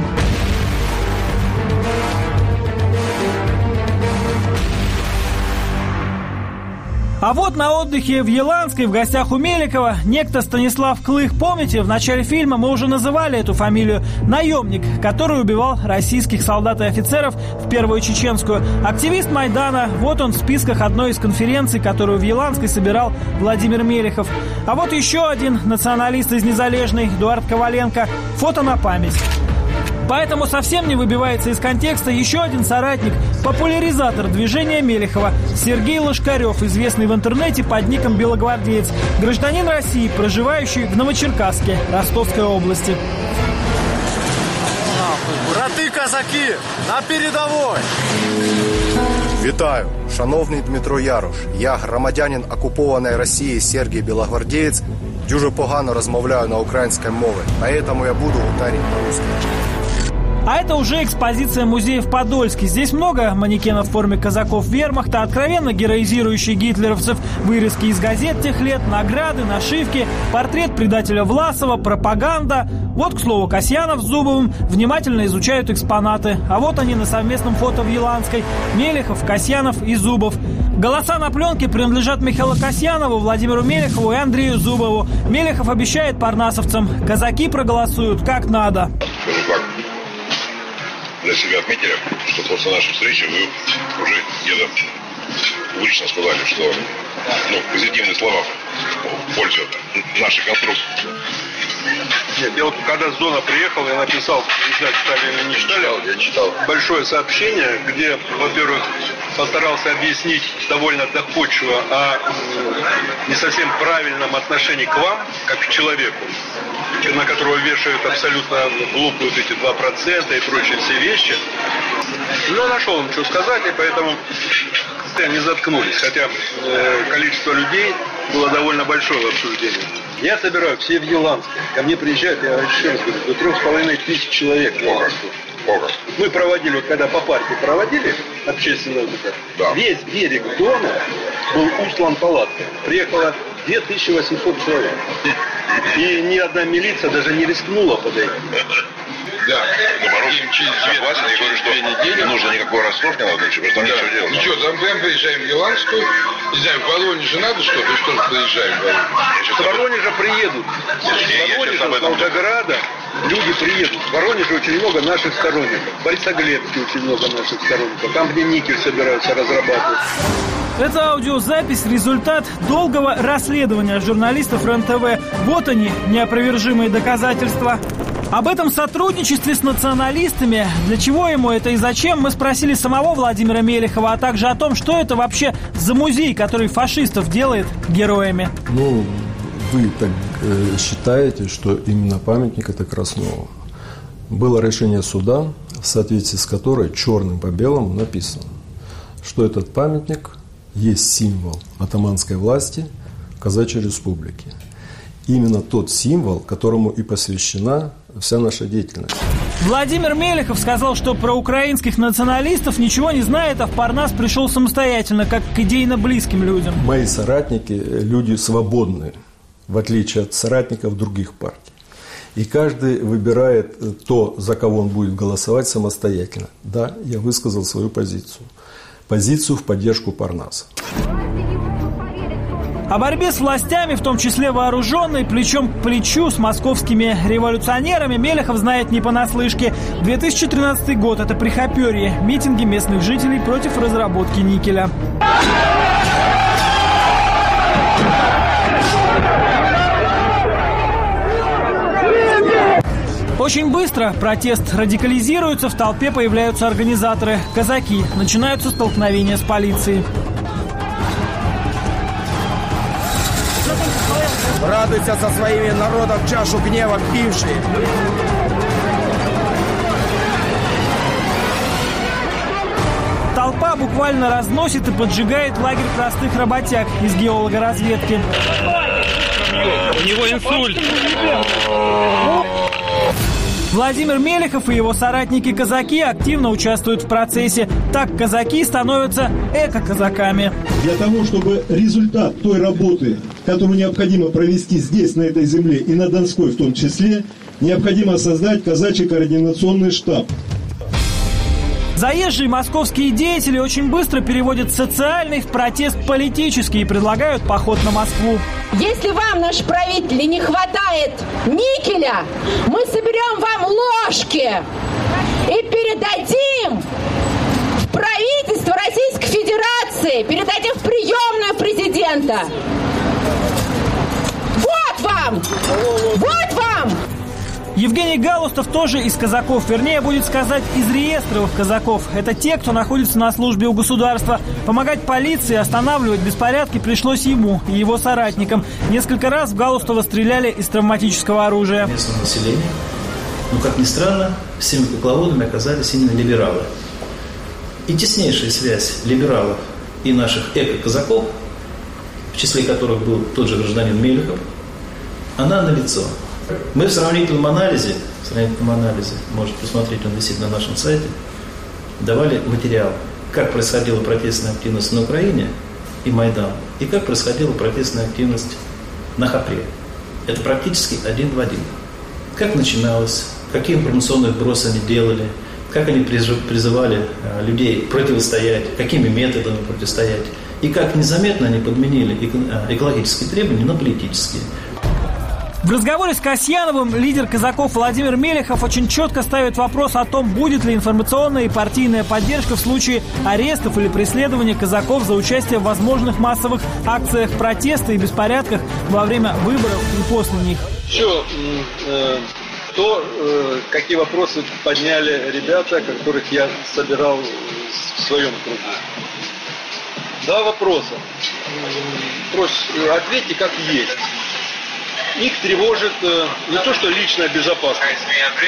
А вот на отдыхе в Еланской в гостях у Мелехова некто Станислав Клых. Помните, в начале фильма мы уже называли эту фамилию. Наемник, который убивал российских солдат и офицеров в Первую Чеченскую. Активист Майдана. Вот он в списках одной из конференций, которую в Еланской собирал Владимир Мелехов. А вот еще один националист из Незалежной, Эдуард Коваленко. Фото на память. Поэтому совсем не выбивается из контекста еще один соратник, популяризатор движения Мелехова, Сергей Лошкарев, известный в интернете под ником «Белогвардеец», гражданин России, проживающий в Новочеркасске, Ростовской области. Брати-казаки, на передовой! Вітаю, шановний Дмитро Ярош. Я громадянин окупованої Росії Сергій Білогвардієць. Дуже погано розмовляю на українській мові, поэтому я буду ударить по-русски. А это уже экспозиция музея в Подольске. Здесь много манекенов в форме казаков вермахта, откровенно героизирующих гитлеровцев, вырезки из газет тех лет, награды, нашивки, портрет предателя Власова, пропаганда. Вот, к слову, Касьянов с Зубовым внимательно изучают экспонаты. А вот они на совместном фото в Еланской. Мелехов, Касьянов и Зубов. Голоса на пленке принадлежат Михаилу Касьянову, Владимиру Мелехову и Андрею Зубову. Мелехов обещает парнасовцам: казаки проголосуют как надо. Для себя отметили, что после нашей встречи вы уже где-то публично сказали, что ну, позитивные слова в пользу нашей конструкции. Нет, я вот когда с Дона приехал, я написал, не знаю, читали или не читали, я читал большое сообщение, где, во-первых, постарался объяснить довольно доходчиво о не совсем правильном отношении к вам, как к человеку, на которого вешают абсолютно глупые вот эти два процента и прочие все вещи. Но я нашел им, что сказать, и поэтому не заткнулись, хотя э, количество людей было довольно большое в обсуждении. Я собираю все в Еланске. Ко мне приезжают, я еще раз говорю, до трех с половиной тысяч человек. Мы проводили, вот когда по парке проводили общественное отдых, да. Весь берег Дона был устлан палатками. Приехало две тысячи восемьсот человек. И ни одна милиция даже не рискнула подойти. Да, наоборот, согласен, я говорю, что не нужно никакой Ростов, не надо ничего, потому что делать. Ну что, там прям приезжаем в Еланскую, не знаю, в Воронеже надо что-то, и что же приезжаем в Воронеж? В Воронеже приедут. В Воронеже, с Волгограда люди приедут. В Воронеже очень много наших сторонников. В Борисоглебске очень много наших сторонников. Там, где никель собираются разрабатывать. Это аудиозапись – результат долгого расследования журналистов РЕН-ТВ. Вот они, неопровержимые доказательства. Об этом сотрудничестве с националистами, для чего ему это и зачем, мы спросили самого Владимира Мелехова, а также о том, что это вообще за музей, который фашистов делает героями. Ну, вы так э, считаете, что именно памятник это Краснову. Было решение суда, в соответствии с которой черным по белому написано, что этот памятник есть символ атаманской власти в Казачьей Республике. Именно тот символ, которому и посвящена вся наша деятельность. Владимир Мелехов сказал, что про украинских националистов ничего не знает, а в Парнас пришел самостоятельно, как к идейно близким людям. Мои соратники – люди свободные, в отличие от соратников других партий. И каждый выбирает то, за кого он будет голосовать самостоятельно. Да, я высказал свою позицию. Позицию в поддержку Парнаса. О борьбе с властями, в том числе вооруженной, плечом к плечу с московскими революционерами, Мелехов знает не понаслышке. две тысячи тринадцатый год – это Прихоперье, митинги местных жителей против разработки никеля. Очень быстро протест радикализируется, в толпе появляются организаторы – казаки. Начинаются столкновения с полицией. Радуйся со своими народом чашу гнева пившие. Толпа буквально разносит и поджигает лагерь простых работяг из геологоразведки. У него инсульт. Владимир Мелехов и его соратники-казаки активно участвуют в процессе. Так казаки становятся эко-казаками. Для того, чтобы результат той работы, которую необходимо провести здесь, на этой земле, и на Донской в том числе, необходимо создать казачий координационный штаб. Заезжие московские деятели очень быстро переводят социальный в протест политический и предлагают поход на Москву. Если вам, наши правители, не хватает никеля, мы соберем вам ложки и передадим в правительство Российской Федерации, передадим в приемную президента. Вот вам! Вот вам! Евгений Галустов тоже из казаков, вернее, будет сказать, из реестровых казаков. Это те, кто находится на службе у государства. Помогать полиции, останавливать беспорядки пришлось ему и его соратникам. Несколько раз в Галустова стреляли из травматического оружия. Местное население, но, как ни странно, всеми кукловодами оказались именно либералы. И теснейшая связь либералов и наших эко-казаков, в числе которых был тот же гражданин Мелехов, она налицо. Мы в сравнительном анализе, в сравнительном анализе, можете посмотреть, он висит на нашем сайте, давали материал, как происходила протестная активность на Украине и Майдан, и как происходила протестная активность на Хапре. Это практически один в один. Как начиналось, какие информационные вбросы они делали, как они призывали людей противостоять, какими методами противостоять, и как незаметно они подменили экологические требования на политические. В разговоре с Касьяновым лидер казаков Владимир Мелехов очень четко ставит вопрос о том, будет ли информационная и партийная поддержка в случае арестов или преследования казаков за участие в возможных массовых акциях протеста и беспорядках во время выборов и после них. Еще э, то, э, какие вопросы подняли ребята, которых я собирал в своем кругу. Два вопроса. Проще ответьте как есть. Их тревожит э, не то, что личная безопасность,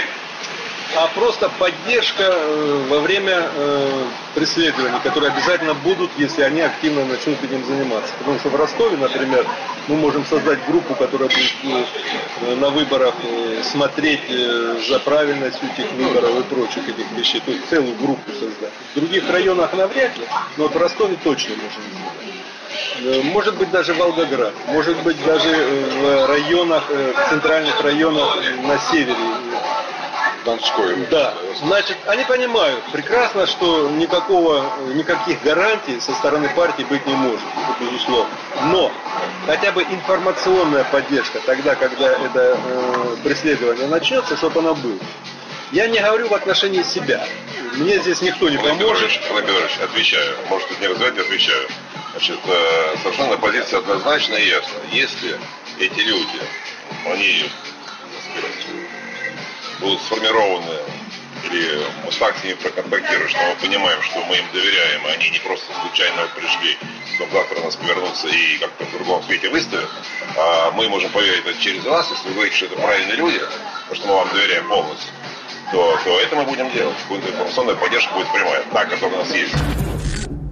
а просто поддержка э, во время э, преследований, которые обязательно будут, если они активно начнут этим заниматься. Потому что в Ростове, например, мы можем создать группу, которая будет э, на выборах э, смотреть э, за правильностью этих выборов и прочих этих вещей. То есть целую группу создать. В других районах навряд ли, но вот в Ростове точно можем сделать. Может быть даже Волгоград, может быть даже в районах, в центральных районах на севере. Донской. Да, значит, они понимают прекрасно, что никакого, никаких гарантий со стороны партии быть не может, безусловно. Но хотя бы информационная поддержка тогда, когда это э, преследование начнется, чтобы она была. Я не говорю в отношении себя. Мне здесь никто не поможет. Владимир Петрович, отвечаю. Может, не развивать, отвечаю. Значит, совершенно позиция однозначна и ясна. Если эти люди, они, так сказать, будут сформированы, или мы так с ними проконтактируем, что мы понимаем, что мы им доверяем, и они не просто случайно пришли, чтобы завтра нас повернуться и как-то в другом свете выставят, а мы можем поверить это через вас, если вы говорите, что это правильные люди, потому что мы вам доверяем полностью, то, то это мы будем делать. Будет информационная поддержка будет прямая, та, которая у нас есть.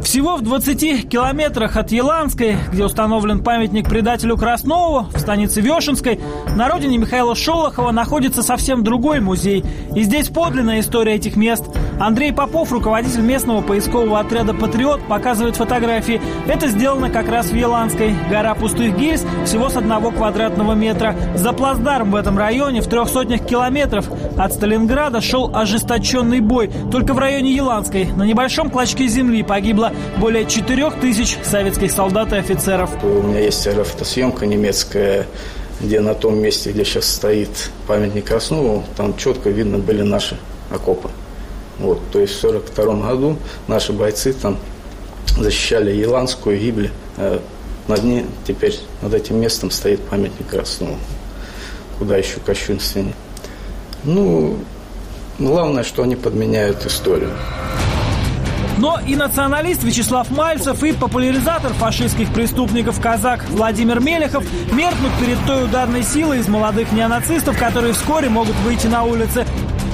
Всего в двадцати километрах от Еланской, где установлен памятник предателю Краснову, в станице Вешенской, на родине Михаила Шолохова находится совсем другой музей. И здесь подлинная история этих мест. Андрей Попов, руководитель местного поискового отряда «Патриот», показывает фотографии. Это сделано как раз в Еланской. Гора пустых гильз всего с одного квадратного метра. За плацдарм в этом районе в трех сотнях километров от Сталинграда шел ожесточенный бой. Только в районе Еланской на небольшом клочке земли погибло более четырех тысяч советских солдат и офицеров. У меня есть фотосъемка немецкая, где на том месте, где сейчас стоит памятник Краснову, там четко видно были наши окопы. Вот, то есть в сорок втором году наши бойцы там защищали Еланскую, гибли. А над ней теперь над этим местом стоит памятник Краснову. Куда еще кощунственнее. Ну, главное, что они подменяют историю. Но и националист Вячеслав Мальцев, и популяризатор фашистских преступников казак Владимир Мелехов меркнут перед той ударной силой из молодых неонацистов, которые вскоре могут выйти на улицы.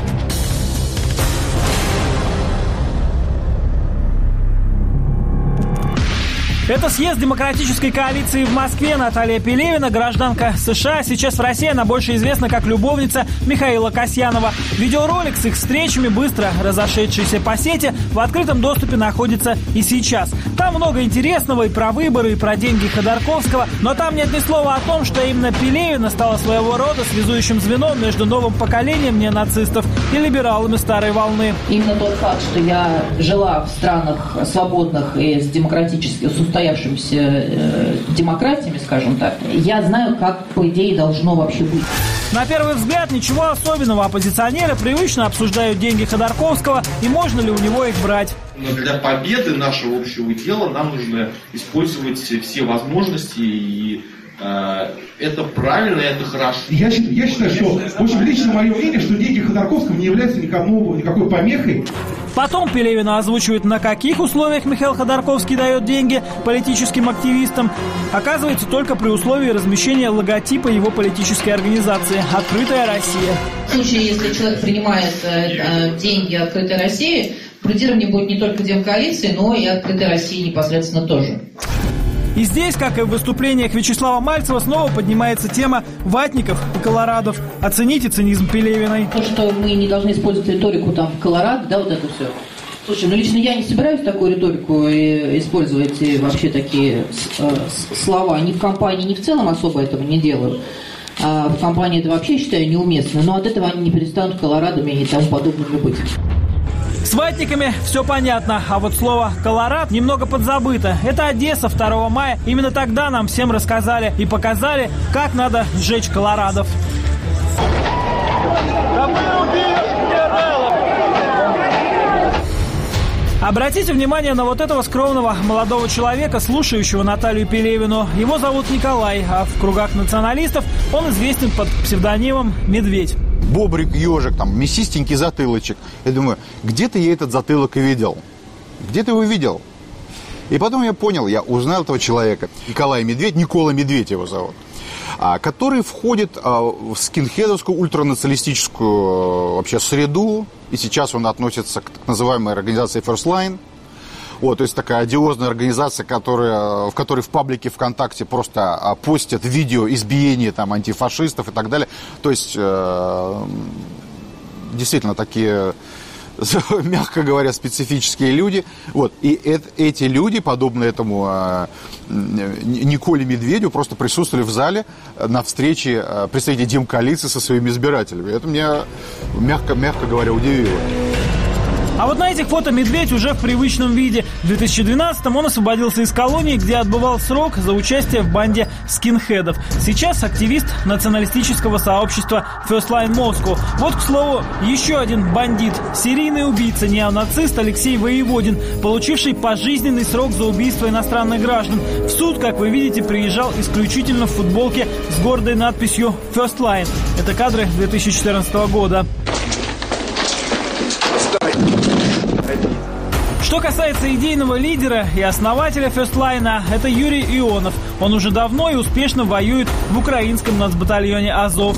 Это съезд демократической коалиции в Москве. Наталья Пелевина, гражданка США, сейчас в России она больше известна как любовница Михаила Касьянова. Видеоролик с их встречами, быстро разошедшийся по сети, в открытом доступе находится и сейчас. Там много интересного и про выборы, и про деньги Ходорковского, но там нет ни слова о том, что именно Пелевина стала своего рода связующим звеном между новым поколением неонацистов и либералами старой волны. Именно тот факт, что я жила в странах свободных и с демократически устоявшимися э, демократиями, скажем так, я знаю, как, по идее, должно вообще быть. На первый взгляд ничего особенного. Оппозиционеры привычно обсуждают деньги Ходорковского и можно ли у него их брать. Но для победы нашего общего дела нам нужно использовать все возможности, и э, это правильно, это хорошо. Я, я считаю, что, в общем, лично мое мнение, что деньги Ходорковского не являются никому, никакой помехой. Потом Пелевина озвучивает, на каких условиях Михаил Ходорковский дает деньги политическим активистам. Оказывается, только при условии размещения логотипа его политической организации «Открытая Россия». В случае, если человек принимает э, деньги «Открытой России», прудирование будет не только Демкоалиции, но и «Открытой России» непосредственно тоже. И здесь, как и в выступлениях Вячеслава Мальцева, снова поднимается тема ватников и колорадов. Оцените цинизм Пелевиной. То, что мы не должны использовать риторику там в Колорадо, да, вот это все. Слушай, ну лично я не собираюсь такую риторику использовать, и вообще такие э, слова. Ни в компании, ни в целом особо этого не делаю. А в компании это вообще считаю неуместно. Но от этого они не перестанут колорадами и тому подобными быть. С ватниками все понятно, а вот слово «колорад» немного подзабыто. Это Одесса, второго мая. Именно тогда нам всем рассказали и показали, как надо сжечь колорадов. Обратите внимание на вот этого скромного молодого человека, слушающего Наталью Пелевину. Его зовут Николай, а в кругах националистов он известен под псевдонимом «Медведь». Бобрик, ежик, там, мясистенький затылочек. Я думаю, где-то я этот затылок и видел. Где ты его видел? И потом я понял, я узнал этого человека. Николай Медведь, Никола Медведь его зовут. Который входит в скинхедовскую ультранационалистическую вообще среду. И сейчас он относится к так называемой организации First Line. Вот, то есть такая одиозная организация, которая, в которой в паблике ВКонтакте просто постят видео избиения там, антифашистов и так далее. То есть, э, действительно, такие, мягко говоря, специфические люди. Вот, и это, эти люди, подобно этому э, Николе Медведю, просто присутствовали в зале на встрече э, представителей Демкоалиции со своими избирателями. Это меня, мягко, мягко говоря, удивило. А вот на этих фото Медведь уже в привычном виде. В две тысячи двенадцатом он освободился из колонии, где отбывал срок за участие в банде скинхедов. Сейчас активист националистического сообщества First Line Moscow. Вот, к слову, еще один бандит. Серийный убийца, неонацист Алексей Воеводин, получивший пожизненный срок за убийство иностранных граждан. В суд, как вы видите, приезжал исключительно в футболке с гордой надписью First Line. Это кадры две тысячи четырнадцатого года. Что касается идейного лидера и основателя First Line, это Юрий Ионов. Он уже давно и успешно воюет в украинском нацбатальоне «Азов».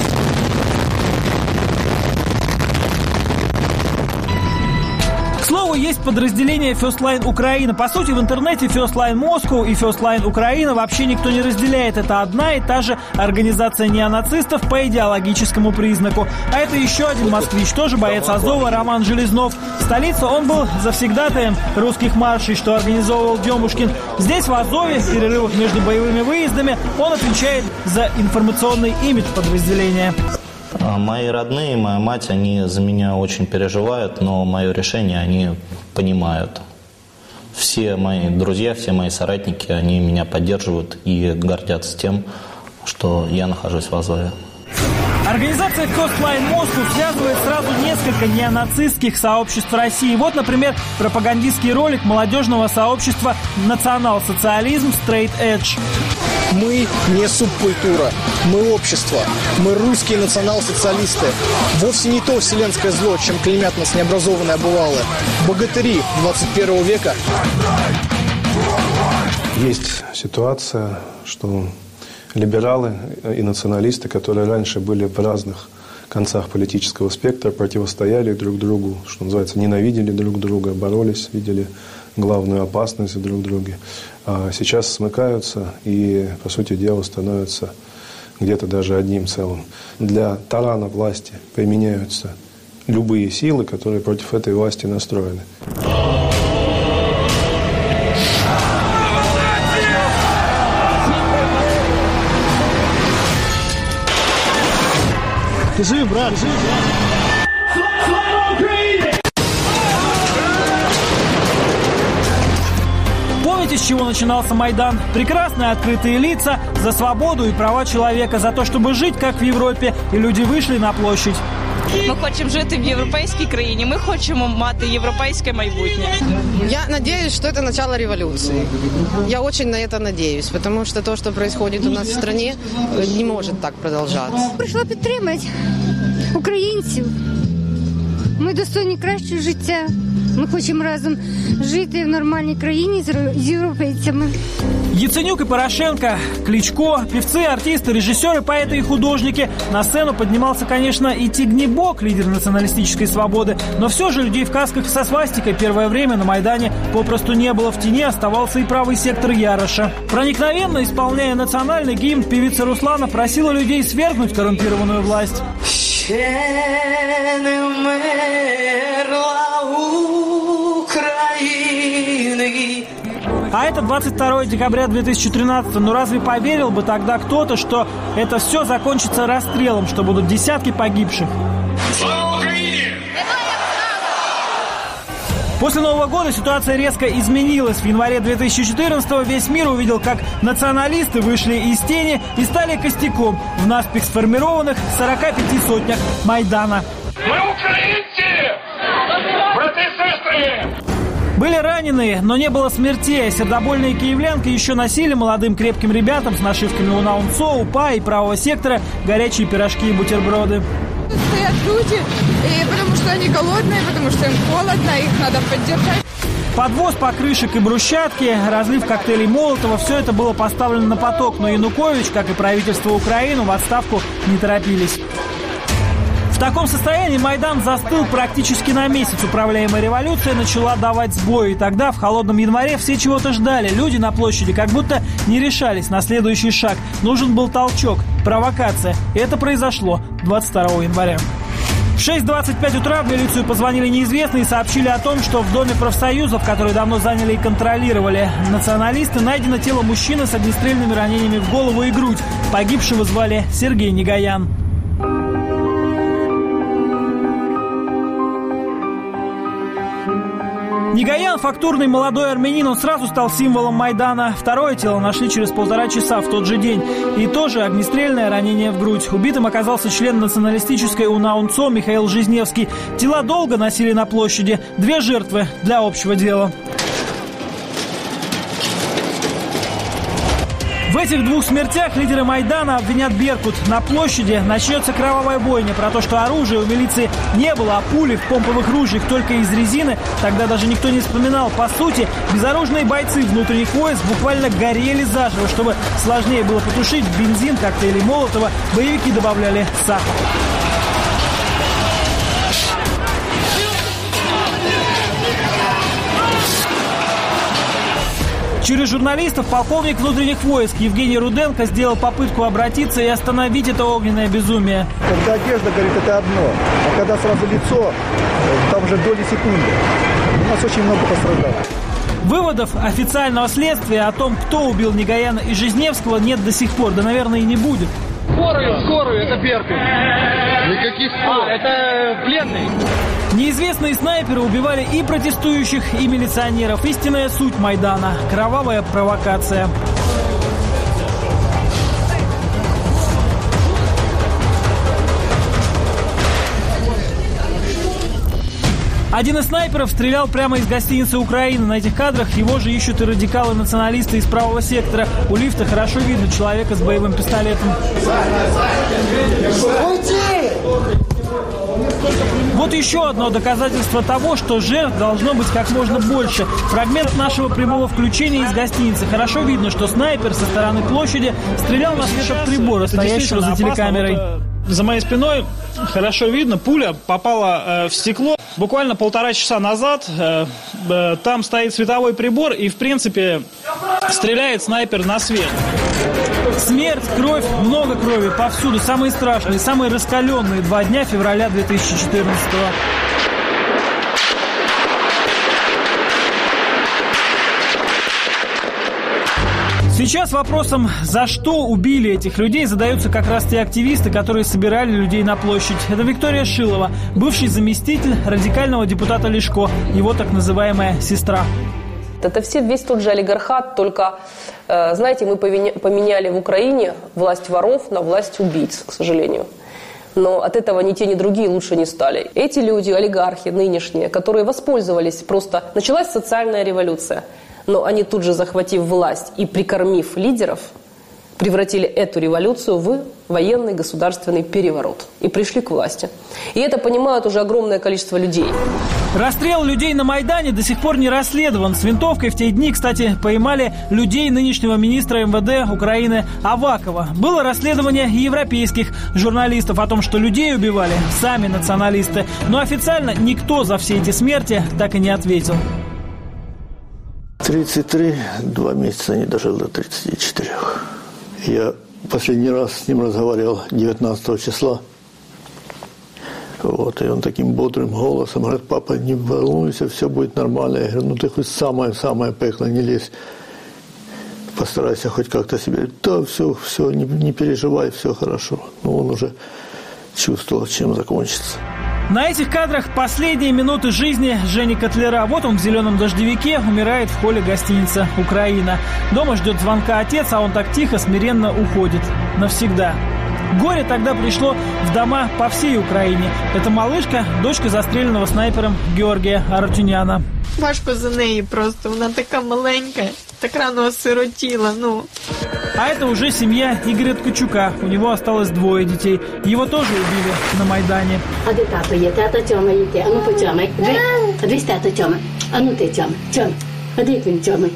К слову, есть подразделение First Line Украина. По сути, в интернете First Line Moscow и First Line Украина вообще никто не разделяет. Это одна и та же организация неонацистов по идеологическому признаку. А это еще один москвич, тоже боец Азова, Роман Железнов. В столице он был завсегдатаем русских маршей, что организовывал Демушкин. Здесь, в Азове, в перерывах между боевыми выездами, он отвечает за информационный имидж подразделения. Мои родные, моя мать, они за меня очень переживают, но мое решение они понимают. Все мои друзья, все мои соратники, они меня поддерживают и гордятся тем, что я нахожусь в Азове. Организация First Line Moscow связывает сразу несколько неонацистских сообществ России. Вот, например, пропагандистский ролик молодежного сообщества «Национал-социализм Straight Edge». Мы не субкультура, мы общество, мы русские национал-социалисты. Вовсе не то вселенское зло, чем клеймят нас необразованные обывалы. Богатыри двадцать первого века. Есть ситуация, что либералы и националисты, которые раньше были в разных концах политического спектра, противостояли друг другу, что называется, ненавидели друг друга, боролись, видели главную опасность в друг друге. А сейчас смыкаются и, по сути дела, становятся где-то даже одним целым. Для тарана власти применяются любые силы, которые против этой власти настроены. Ты жив, брат, жив, брат. Помните, с чего начинался Майдан? Прекрасные открытые лица за свободу и права человека, за то, чтобы жить, как в Європі, і люди вийшли на площадь. Ми хочемо жити в європейській країні, ми хочемо мати європейське майбутнє. Я надеюсь, что это начало революции. Я очень на это надеюсь, потому что то, что происходит у нас в стране, не может так продолжаться. Прийшла підтримати українців. Ми достойні кращого життя. Ми хочемо разом жити в нормальній країні з європейцями. Яценюк и Порошенко, Кличко, певцы, артисты, режиссеры, поэты и художники. На сцену поднимался, конечно, и Тигнебок, лидер националистической свободы. Но все же людей в касках со свастикой первое время на Майдане попросту не было. В тени оставался и правый сектор Яроша. Проникновенно исполняя национальный гимн, певица Руслана просила людей свергнуть коррумпированную власть. А это двадцать второго декабря две тысячи тринадцатого. Ну разве поверил бы тогда кто-то, что это все закончится расстрелом, что будут десятки погибших? Слава Украине! После Нового года ситуация резко изменилась. В январе две тысячи четырнадцатого весь мир увидел, как националисты вышли из тени и стали костяком в наспех сформированных сорока пяти сотнях Майдана. Мы украинцы! Браты и сестры! Были раненые, но не было смертей. Сердобольные киевлянки еще носили молодым крепким ребятам с нашивками УНАУНСО, УПА и правого сектора горячие пирожки и бутерброды. Стоят люди, и потому что они голодные, потому что им холодно, их надо поддержать. Подвоз покрышек и брусчатки, разлив коктейлей Молотова – все это было поставлено на поток. Но Янукович, как и правительство Украины, в отставку не торопились. В таком состоянии Майдан застыл практически на месяц. Управляемая революция начала давать сбой. И тогда, в холодном январе, все чего-то ждали. Люди на площади как будто не решались на следующий шаг. Нужен был толчок, провокация. И это произошло двадцать второго января. В шесть двадцать пять утра в милицию позвонили неизвестные и сообщили о том, что в доме профсоюзов, который давно заняли и контролировали националисты, найдено тело мужчины с огнестрельными ранениями в голову и грудь. Погибшего звали Сергей Негаян. Негаян – фактурный молодой армянин, он сразу стал символом Майдана. Второе тело нашли через полтора часа в тот же день. И тоже огнестрельное ранение в грудь. Убитым оказался член националистической УНАУНСО Михаил Жизневский. Тела долго носили на площади. Две жертвы для общего дела. В этих двух смертях лидеры Майдана обвинят Беркут. На площади начнется кровавая бойня. Про то, что оружия у милиции не было, а пули в помповых ружьях только из резины, тогда даже никто не вспоминал. По сути, безоружные бойцы внутренних войск буквально горели заживо. Чтобы сложнее было потушить, в бензин, коктейли Молотова боевики добавляли сахар. Через журналистов полковник внутренних войск Евгений Руденко сделал попытку обратиться и остановить это огненное безумие. Когда одежда горит, это одно, а когда сразу лицо, там уже доли секунды. У нас очень много пострадало. Выводов официального следствия о том, кто убил Негояна и Жизневского, нет до сих пор, да, наверное, и не будет. Скорую, скорую, это Беркут. Никаких скор. А, это пленный. Неизвестные снайперы убивали и протестующих, и милиционеров. Истинная суть Майдана. Кровавая провокация. Один из снайперов стрелял прямо из гостиницы «Украина». На этих кадрах его же ищут и радикалы-националисты из правого сектора. У лифта хорошо видно человека с боевым пистолетом. Вот еще одно доказательство того, что жертв должно быть как можно больше. Фрагмент нашего прямого включения из гостиницы. Хорошо видно, что снайпер со стороны площади стрелял на светоприбора, стоящего за телекамерой. Вот, э, за моей спиной хорошо видно, пуля попала э, в стекло. Буквально полтора часа назад э, э, там стоит световой прибор, и, в принципе, стреляет снайпер на свет. Смерть, кровь, много крови повсюду. Самые страшные, самые раскаленные два дня февраля две тысячи четырнадцатого. Сейчас вопросом, за что убили этих людей, задаются как раз те активисты, которые собирали людей на площадь. Это Виктория Шилова, бывший заместитель радикального депутата Лешко, его так называемая сестра. Это все весь тот же олигархат, только, знаете, мы поменяли в Украине власть воров на власть убийц, к сожалению. Но от этого ни те, ни другие лучше не стали. Эти люди, олигархи нынешние, которые воспользовались просто... Началась социальная революция, но они тут же, захватив власть и прикормив лидеров, превратили эту революцию в военный государственный переворот и пришли к власти. И это понимают уже огромное количество людей. Расстрел людей на Майдане до сих пор не расследован. С винтовкой в те дни, кстати, поймали людей нынешнего министра эм вэ дэ Украины Авакова. Было расследование европейских журналистов о том, что людей убивали сами националисты. Но официально никто за все эти смерти так и не ответил. тридцать три, два месяца не дожил до тридцати четырёх. Я последний раз с ним разговаривал девятнадцатого числа. Вот, и он таким бодрым голосом говорит: папа, не волнуйся, все будет нормально. Я говорю: ну ты хоть самое-самое пекло не лезь. Постарайся хоть как-то себе. Да, все, все, не, не переживай, все хорошо. Но он уже чувствовал, чем закончится. На этих кадрах последние минуты жизни Жени Котлера. Вот он в зеленом дождевике умирает в холле гостиницы «Украина». Дома ждет звонка отец, а он так тихо, смиренно уходит. Навсегда. Горе тогда пришло в дома по всей Украине. Это малышка, дочка застреленного снайпером Георгия Арутюняна. Важко за неї просто, вона така маленька, так рано осиротіла, ну. А это уже семья Игоря Ткачука. У него осталось двое детей. Его тоже убили на Майдане. А де тато є? Тато Тьома йде. А ну по Тьоми. А десь тато Тьома. А ну ти Тьома. Тьома. А де він Тьома?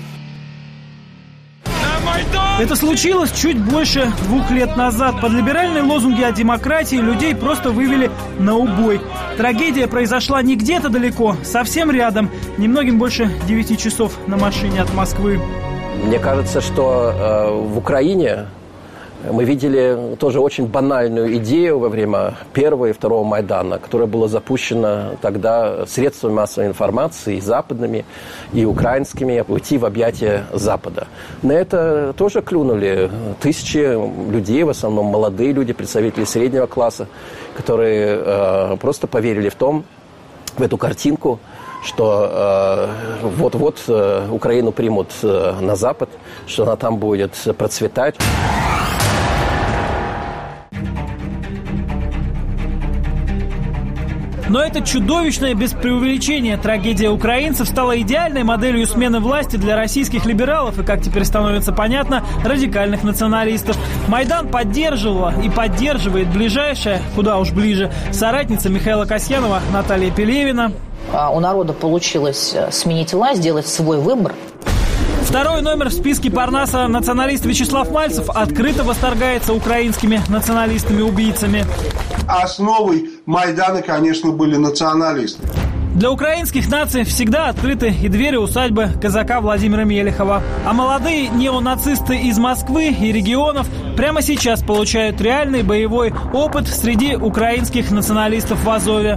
Это случилось чуть больше двух лет назад. Под либеральные лозунги о демократии людей просто вывели на убой. Трагедия произошла не где-то далеко, совсем рядом. Немногим больше девяти часов на машине от Москвы. Мне кажется, что э, в Украине мы видели тоже очень банальную идею во время первого и второго Майдана, которая была запущена тогда средствами массовой информации, и западными, и украинскими, уйти в объятия Запада. На это тоже клюнули тысячи людей, в основном молодые люди, представители среднего класса, которые э, просто поверили в том, в эту картинку, что э, вот-вот э, Украину примут э, на Запад, что она там будет процветать. Но это чудовищное без преувеличения. Трагедия украинцев стала идеальной моделью смены власти для российских либералов и, как теперь становится понятно, радикальных националистов. Майдан поддерживала и поддерживает ближайшая, куда уж ближе, соратница Михаила Касьянова Наталья Пелевина. У народа получилось сменить власть, сделать свой выбор. Второй номер в списке Парнаса националист Вячеслав Мальцев открыто восторгается украинскими националистами-убийцами. Основой Майдана, конечно, были националисты. Для украинских наций всегда открыты и двери усадьбы казака Владимира Мелехова. А молодые неонацисты из Москвы и регионов прямо сейчас получают реальный боевой опыт среди украинских националистов в Азове.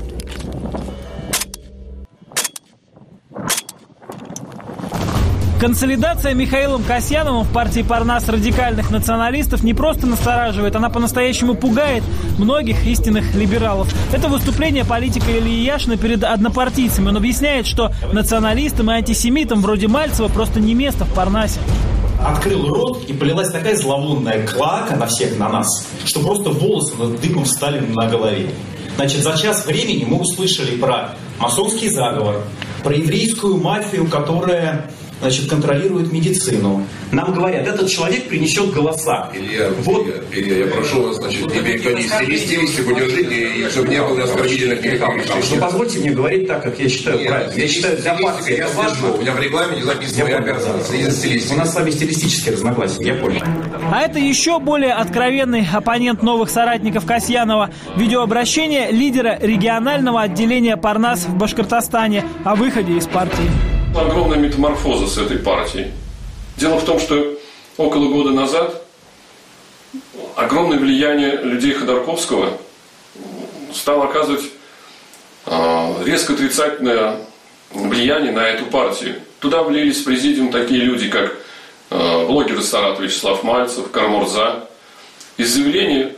Консолидация Михаилом Касьяновым в партии Парнас радикальных националистов не просто настораживает, она по-настоящему пугает многих истинных либералов. Это выступление политика Ильи Яшина перед однопартийцами. Он объясняет, что националистам и антисемитам вроде Мальцева просто не место в Парнасе. Открыл рот, и полилась такая зловонная клоака на всех, на нас, что просто волосы над дыбом встали на голове. Значит, за час времени мы услышали про масонский заговор, про еврейскую мафию, которая... значит, контролирует медицину. Нам говорят, этот человек принесет голоса. Илья, вот. Илья, Илья, я прошу вас, значит, вот теперь стилистику держите, и чтобы не было оскорбительных переходов. Что позвольте мне говорить так, как я считаю Нет, правильно. Я считаю, для партии это важно. У меня в регламенте записано моя обязанность. У нас с вами стилистические разногласия, я понял. А это еще более откровенный оппонент новых соратников Касьянова. Видеообращение лидера регионального отделения Парнас в Башкортостане о выходе из партии. Огромная метаморфоза с этой партией. Дело в том, что около года назад огромное влияние людей Ходорковского стало оказывать резко отрицательное влияние на эту партию. Туда влились в президиум такие люди, как блогер из Саратова Вячеслав Мальцев, Карамурза. Из заявлений,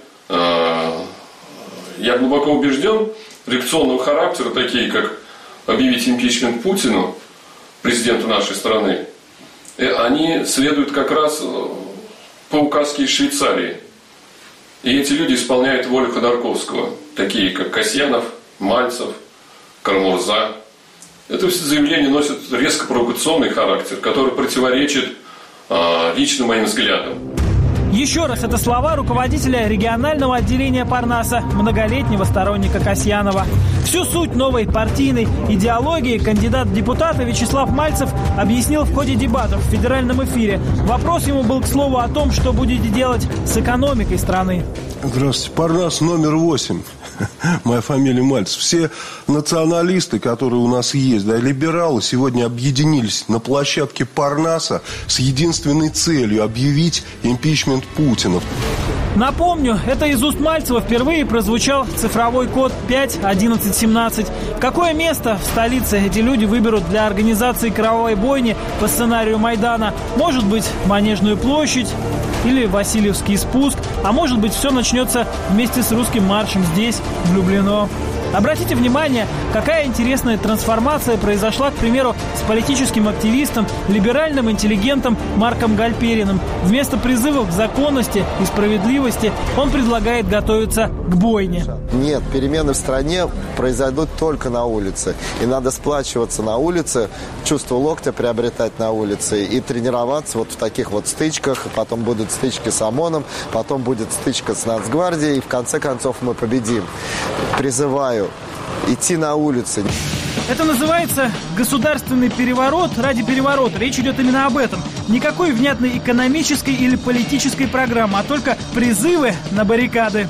я глубоко убежден, реакционного характера, такие как объявить импичмент Путину, президенту нашей страны, они следуют как раз по указке из Швейцарии. И эти люди исполняют волю Ходорковского, такие как Касьянов, Мальцев, Карамурза. Это заявление носит резко провокационный характер, который противоречит а, лично моим взглядам. Еще раз, это слова руководителя регионального отделения Парнаса, многолетнего сторонника Касьянова. Всю суть новой партийной идеологии кандидат в депутаты Вячеслав Мальцев объяснил в ходе дебатов в федеральном эфире. Вопрос ему был, к слову, о том, что будете делать с экономикой страны. Здравствуйте. Парнас номер восемь. Моя фамилия Мальцев. Все националисты, которые у нас есть, да, либералы, сегодня объединились на площадке Парнаса с единственной целью – объявить импичмент Путина. Напомню, это из уст Мальцева впервые прозвучал цифровой код пять одиннадцать семнадцать. Какое место в столице эти люди выберут для организации кровавой бойни по сценарию Майдана? Может быть, Манежную площадь или Васильевский спуск, а может быть, все начнется вместе с русским маршем здесь, в Люблино. Обратите внимание, какая интересная трансформация произошла, к примеру, с политическим активистом, либеральным интеллигентом Марком Гальпериным. Вместо призывов к законности и справедливости он предлагает готовиться к бойне. Нет, перемены в стране произойдут только на улице. И надо сплачиваться на улице, чувство локтя приобретать на улице и тренироваться вот в таких вот стычках. Потом будут стычки с ОМОНом, потом будет стычка с Нацгвардией, и в конце концов мы победим. Призываю идти на улицы. Это называется государственный переворот ради переворота. Речь идет именно об этом. Никакой внятной экономической или политической программы, а только призывы на баррикады.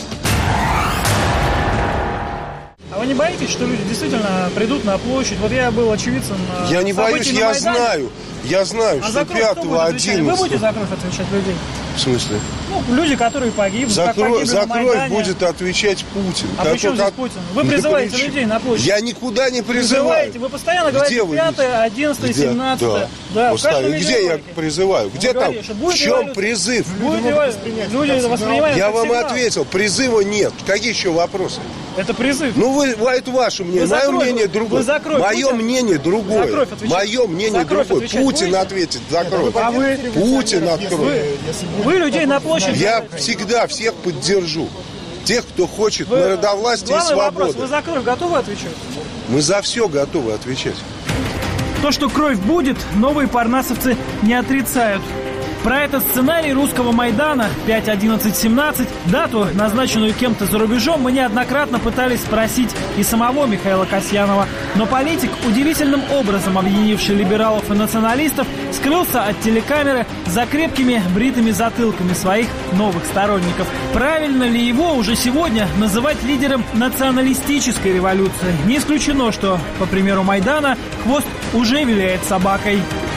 А вы не боитесь, что люди действительно придут на площадь? Вот я был очевидцем. Я не боюсь, я знаю. Я знаю, а что пятого, одиннадцатого... Вы будете за кровь отвечать людей? В смысле? Ну, люди, которые погибли, за, как кровь, погибли за на Майдане. кровь будет отвечать Путин. А при чем здесь Путин? Вы призываете при... людей на площадь. Я никуда не призываю. Призываете. Вы постоянно говорите пятое, одиннадцатое, семнадцатое. Да, да. Где я призываю? Где там? В чем призыв? Люди воспринимают. Я вам ответил, призыва нет. Какие еще вопросы? Это призыв. Ну, вы, это ваше мнение. Мое мнение другое. Мое мнение другое. Мое мнение другое. Путин ответит за кровь. А вы? Путин откроет. Вы, вы людей на площади. Я всегда всех поддержу. Тех, кто хочет вы, народовластия и свободы. Вопрос, вы за кровь готовы отвечать? Мы за все готовы отвечать. То, что кровь будет, новые парнасовцы не отрицают. Про этот сценарий русского Майдана пять одиннадцать семнадцать, дату, назначенную кем-то за рубежом, мы неоднократно пытались спросить и самого Михаила Касьянова. Но политик, удивительным образом объединивший либералов и националистов, скрылся от телекамеры за крепкими бритыми затылками своих новых сторонников. Правильно ли его уже сегодня называть лидером националистической революции? Не исключено, что, по примеру Майдана, хвост уже виляет собакой.